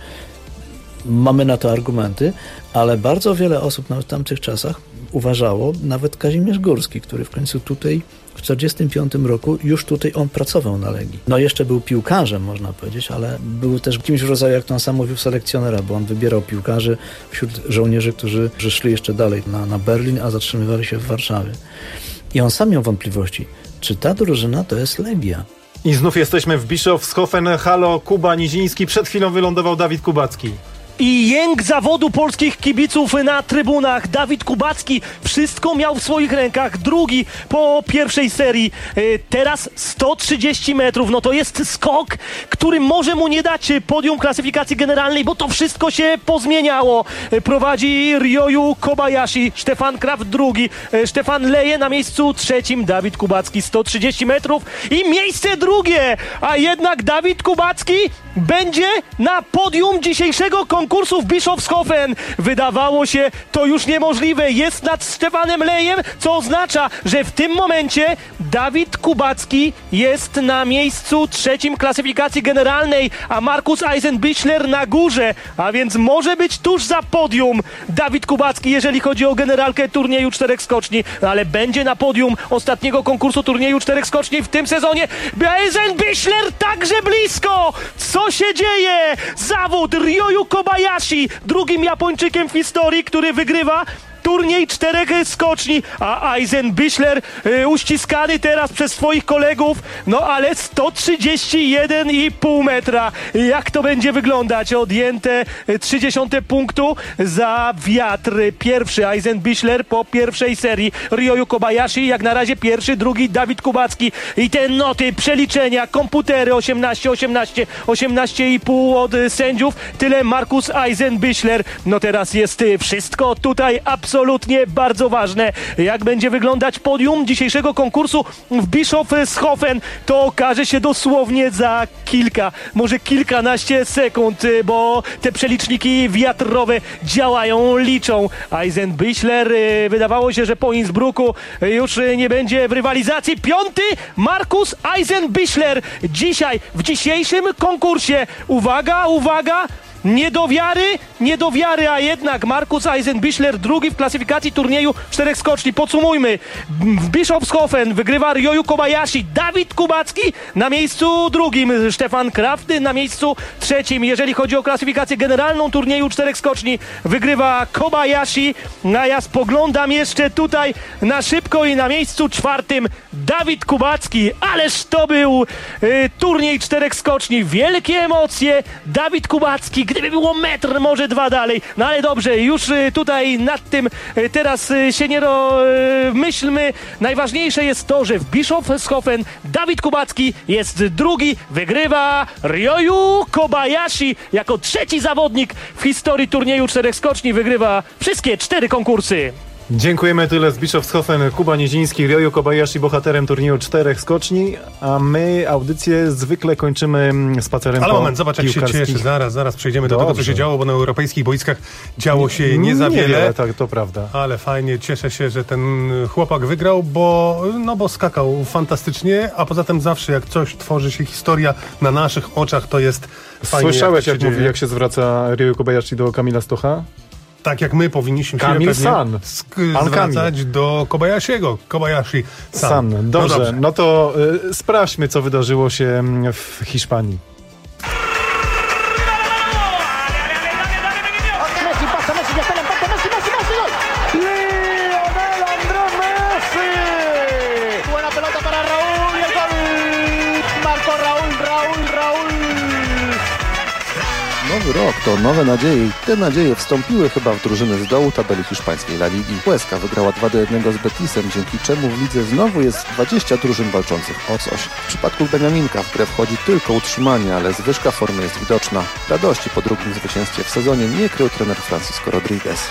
Speaker 1: mamy na to argumenty, ale bardzo wiele osób nawet w tamtych czasach uważało, nawet Kazimierz Górski, który w końcu tutaj w czterdziestym piątym roku już tutaj on pracował na Legii. No jeszcze był piłkarzem, można powiedzieć, ale był też kimś w rodzaju, jak to on sam mówił, selekcjonera, bo on wybierał piłkarzy wśród żołnierzy, którzy szli jeszcze dalej na, na Berlin, a zatrzymywali się w Warszawie. I on sam miał wątpliwości, czy ta drużyna to jest Legia.
Speaker 15: I znów jesteśmy w Bischofshofen. Halo, Kuba Niziński. Przed chwilą wylądował Dawid Kubacki.
Speaker 2: I jęk zawodu polskich kibiców na trybunach. Dawid Kubacki wszystko miał w swoich rękach. Drugi po pierwszej serii. Teraz sto trzydzieści metrów. No to jest skok, który może mu nie dać podium klasyfikacji generalnej, bo to wszystko się pozmieniało. Prowadzi Ryoyu Kobayashi. Stefan Kraft drugi. Stefan Leje na miejscu trzecim. Dawid Kubacki sto trzydzieści metrów i miejsce drugie. A jednak Dawid Kubacki będzie na podium dzisiejszego konkursu. Konkursu w Bischofshofen. Wydawało się to już niemożliwe. Jest nad Stefanem Lejem, co oznacza, że w tym momencie Dawid Kubacki jest na miejscu trzecim klasyfikacji generalnej, a Markus Eisenbichler na górze, a więc może być tuż za podium Dawid Kubacki, jeżeli chodzi o generalkę turnieju czterech skoczni, ale będzie na podium ostatniego konkursu turnieju czterech skoczni w tym sezonie. Eisenbichler także blisko! Co się dzieje? Zawód Ryoyu Kobayashi, drugim Japończykiem w historii, który wygrywa turniej czterech skoczni, a Eisenbichler y, uściskany teraz przez swoich kolegów, no ale sto trzydzieści jeden i pół metra. Jak to będzie wyglądać? Odjęte trzydzieści punktu za wiatr. Pierwszy Eisenbichler po pierwszej serii. Ryoyu Kobayashi jak na razie pierwszy, drugi Dawid Kubacki. I te noty, przeliczenia, komputery osiemnaście, osiemnaście, osiemnaście i pół od sędziów. Tyle Markus Eisenbichler. No teraz jest wszystko tutaj absolutnie absolutnie bardzo ważne. Jak będzie wyglądać podium dzisiejszego konkursu w Bischofshofen, to okaże się dosłownie za kilka, może kilkanaście sekund, bo te przeliczniki wiatrowe działają, liczą. Eisenbichler, wydawało się, że po Innsbrucku już nie będzie w rywalizacji. Piąty Markus Eisenbichler dzisiaj w dzisiejszym konkursie. Uwaga, uwaga! Nie do wiary, nie do wiary, a jednak Markus Eisenbichler drugi w klasyfikacji turnieju czterech skoczni. Podsumujmy. W Bischofshofen wygrywa Ryoyu Kobayashi, Dawid Kubacki na miejscu drugim, Stefan Kraft na miejscu trzecim. Jeżeli chodzi o klasyfikację generalną turnieju czterech skoczni, wygrywa Kobayashi, a ja spoglądam jeszcze tutaj na szybko i na miejscu czwartym Dawid Kubacki. Ależ to był y, turniej czterech skoczni. Wielkie emocje. Dawid Kubacki, gdyby było metr, może dwa dalej. No ale dobrze, już y, tutaj nad tym y, teraz y, się nie rozmyślmy. Najważniejsze jest to, że w Bischofshofen Dawid Kubacki jest drugi. Wygrywa Ryoyu Kobayashi jako trzeci zawodnik w historii turnieju czterech skoczni. Wygrywa wszystkie cztery konkursy.
Speaker 15: Dziękujemy tyle z Bischofshofen. Kuba Nieziński, Ryoyu Kobayashi bohaterem turnieju czterech skoczni, a my audycję zwykle kończymy spacerem.
Speaker 17: Ale
Speaker 15: po
Speaker 17: moment, zobacz jak się cieszy. Zaraz, zaraz przejdziemy do
Speaker 15: Dobrze.
Speaker 17: tego, co się działo, bo na europejskich boiskach działo się nie, nie za wiele.
Speaker 15: Niewiele, tak, to prawda.
Speaker 17: Ale fajnie, cieszę się, że ten chłopak wygrał, bo, no bo skakał fantastycznie, a poza tym zawsze jak coś tworzy się historia na naszych oczach, to jest fajnie.
Speaker 15: Słyszałeś
Speaker 17: jak,
Speaker 15: jak,
Speaker 17: jak
Speaker 15: mówi, jak się zwraca Ryoyu Kobayashi do Kamila Stocha?
Speaker 17: Tak jak my powinniśmy
Speaker 15: Kamil
Speaker 17: się
Speaker 15: San.
Speaker 17: sk- zwracać Kamil. do Kobayashiego. Kobayashi San.
Speaker 15: San. Dobrze, no, dobrze. no to y, sprawdźmy, co wydarzyło się w Hiszpanii.
Speaker 3: Nowy rok to nowe nadzieje i te nadzieje wstąpiły chyba w drużyny z dołu tabeli hiszpańskiej La Ligi. Huesca wygrała dwa do jednego z Betisem, dzięki czemu w lidze znowu jest dwadzieścia drużyn walczących o coś. W przypadku Beniaminka w grę wchodzi tylko utrzymanie, ale zwyżka formy jest widoczna. Radości po drugim zwycięstwie w sezonie nie krył trener Francisco Rodriguez.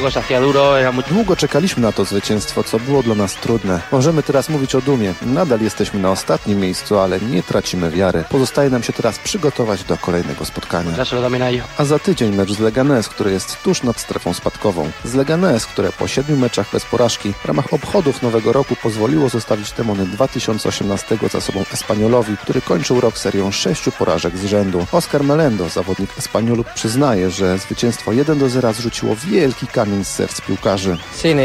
Speaker 3: Długo czekaliśmy na to zwycięstwo, co było dla nas trudne. Możemy teraz mówić o dumie. Nadal jesteśmy na ostatnim miejscu, ale nie tracimy wiary. Pozostaje nam się teraz przygotować do kolejnego spotkania. A za tydzień mecz z Leganés, który jest tuż nad strefą spadkową. Z Leganés, które po siedmiu meczach bez porażki w ramach obchodów Nowego Roku pozwoliło zostawić demony dwa tysiące osiemnastego za sobą Espaniolowi, który kończył rok serią sześciu porażek z rzędu. Oscar Melendo, zawodnik Espaniolu, przyznaje, że zwycięstwo jeden do zera zrzuciło wielki kamień z serc piłkarzy.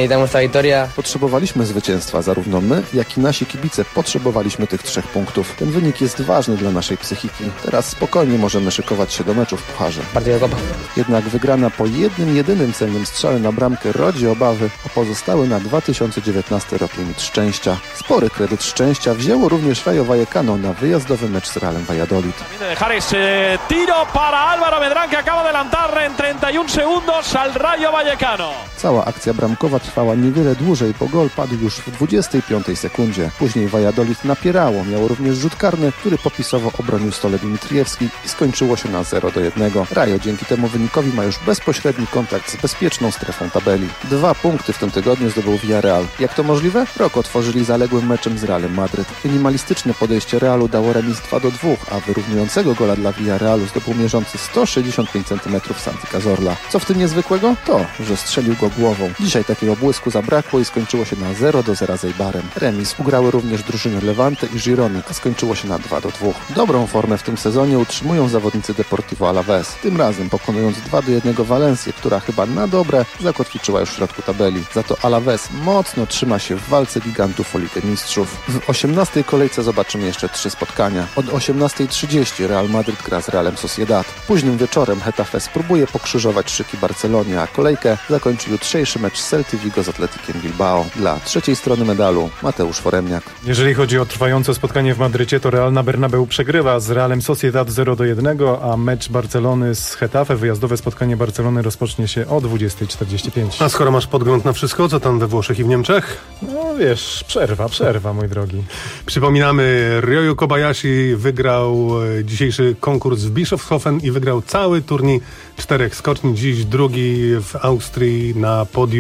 Speaker 3: Potrzebowaliśmy zwycięstwa, zarówno my, jak i nasi kibice potrzebowaliśmy tych trzech punktów. Ten wynik jest ważny dla naszej psychiki. Teraz spokojnie możemy szykować się do meczu w pucharze. Jednak wygrana po jednym, jedynym celnym strzale na bramkę rodzi obawy, a pozostały na dwa tysiące dziewiętnasty rok limit szczęścia. Spory kredyt szczęścia wzięło również Rayo Vallecano na wyjazdowy mecz z Realem Valladolid.
Speaker 4: Harris, tiro para Álvaro Medrán, que acaba de lanzar en treinta y un segundos al Rayo Vallecano.
Speaker 3: Cała akcja bramkowa trwała niewiele dłużej, bo gol padł już w dwudziestej piątej sekundzie. Później Valladolid napierało, miało również rzut karny, który popisowo obronił stole Dimitriewski i skończyło się na zero do jednego. Rayo dzięki temu wynikowi ma już bezpośredni kontakt z bezpieczną strefą tabeli. Dwa punkty w tym tygodniu zdobył Villarreal. Jak to możliwe? Rok otworzyli zaległym meczem z Realem Madryt. Minimalistyczne podejście Realu dało remis dwa do dwóch, a wyrównującego gola dla Villarrealu zdobył mierzący sto sześćdziesiąt pięć centymetrów Santi Cazorla. Co w tym niezwykłego? To, że strzelił go głową. Dzisiaj takiego błysku zabrakło i skończyło się na zero do zera z Eibarem. Remis ugrały również drużyny Levante i Girony, a skończyło się na dwa do dwóch. Dobrą formę w tym sezonie utrzymują zawodnicy Deportivo Alavés. Tym razem pokonując dwa do jednego Walencję, która chyba na dobre zakotwiczyła już w środku tabeli. Za to Alavés mocno trzyma się w walce gigantów o Ligę Mistrzów. W osiemnastej kolejce zobaczymy jeszcze trzy spotkania. Od osiemnastej trzydzieści Real Madryt gra z Realem Sociedad. Późnym wieczorem Getafe spróbuje pokrzyżować szyki Barcelonie, a kolejkę zakończy jutrzejszy mecz Celty Vigo z Atletikiem Bilbao. Dla trzeciej strony medalu Mateusz Foremniak.
Speaker 15: Jeżeli chodzi o trwające spotkanie w Madrycie, to Real na Bernabeu przegrywa z Realem Sociedad zero do jednego, a mecz Barcelony z Getafe, wyjazdowe spotkanie Barcelony rozpocznie się o dwudziestej czterdzieści pięć.
Speaker 17: A skoro masz podgląd na wszystko, co tam we Włoszech i w Niemczech?
Speaker 15: No wiesz, przerwa, przerwa, mój drogi.
Speaker 17: Przypominamy, Ryoyu Kobayashi wygrał dzisiejszy konkurs w Bischofshofen i wygrał cały turniej czterech skoczni. Dziś drugi w Austrii na podium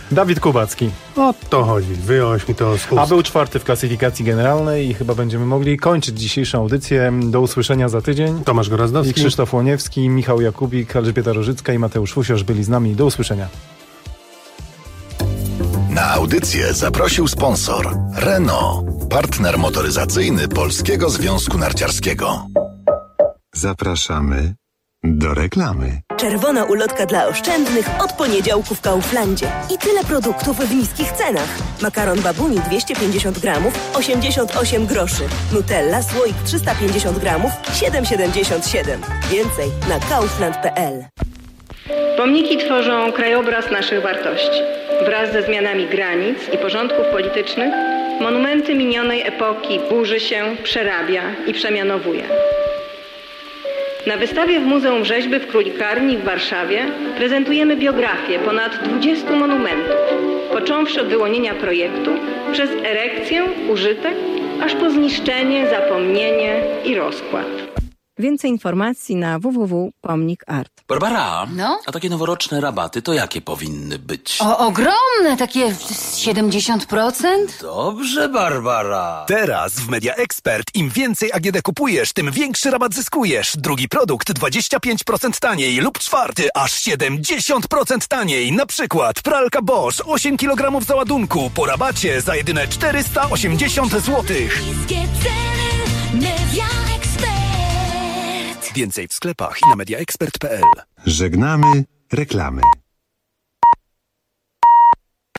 Speaker 15: Dawid Kubacki.
Speaker 17: O to chodzi, wyjąłeś mi to z ust.
Speaker 15: A był czwarty w klasyfikacji generalnej i chyba będziemy mogli kończyć dzisiejszą audycję. Do usłyszenia za tydzień.
Speaker 17: Tomasz Gorazdowski,
Speaker 15: i Krzysztof Łoniewski, Michał Jakubik, Elżbieta Rożycka i Mateusz Fusiosz byli z nami. Do usłyszenia.
Speaker 6: Na audycję zaprosił sponsor Renault, partner motoryzacyjny Polskiego Związku Narciarskiego.
Speaker 12: Zapraszamy do reklamy.
Speaker 13: Czerwona ulotka dla oszczędnych od poniedziałku w Kauflandzie. I tyle produktów w niskich cenach. Makaron babuni dwieście pięćdziesiąt gramów, osiemdziesiąt osiem groszy. Nutella słoik trzysta pięćdziesiąt gramów, siedem siedemdziesiąt siedem. Więcej na kaufland kropka p l.
Speaker 14: Pomniki tworzą krajobraz naszych wartości. Wraz ze zmianami granic i porządków politycznych, monumenty minionej epoki burzy się, przerabia i przemianowuje. Na wystawie w Muzeum Rzeźby w Królikarni w Warszawie prezentujemy biografię ponad dwudziestu monumentów, począwszy od wyłonienia projektu, przez erekcję, użytek, aż po zniszczenie, zapomnienie i rozkład.
Speaker 16: Więcej informacji na w w w kropka pomnik art.
Speaker 18: Barbara,
Speaker 27: no?
Speaker 18: a takie noworoczne rabaty to jakie powinny być?
Speaker 27: O, ogromne, takie siedemdziesiąt procent?
Speaker 18: Dobrze, Barbara.
Speaker 28: Teraz w Media Expert im więcej A G D kupujesz, tym większy rabat zyskujesz. Drugi produkt dwadzieścia pięć procent taniej lub czwarty aż siedemdziesiąt procent taniej. Na przykład pralka Bosch osiem kilogramów załadunku po rabacie za jedyne czterysta osiemdziesiąt złotych. Więcej w sklepach i na mediaexpert kropka p l.
Speaker 12: Żegnamy reklamy.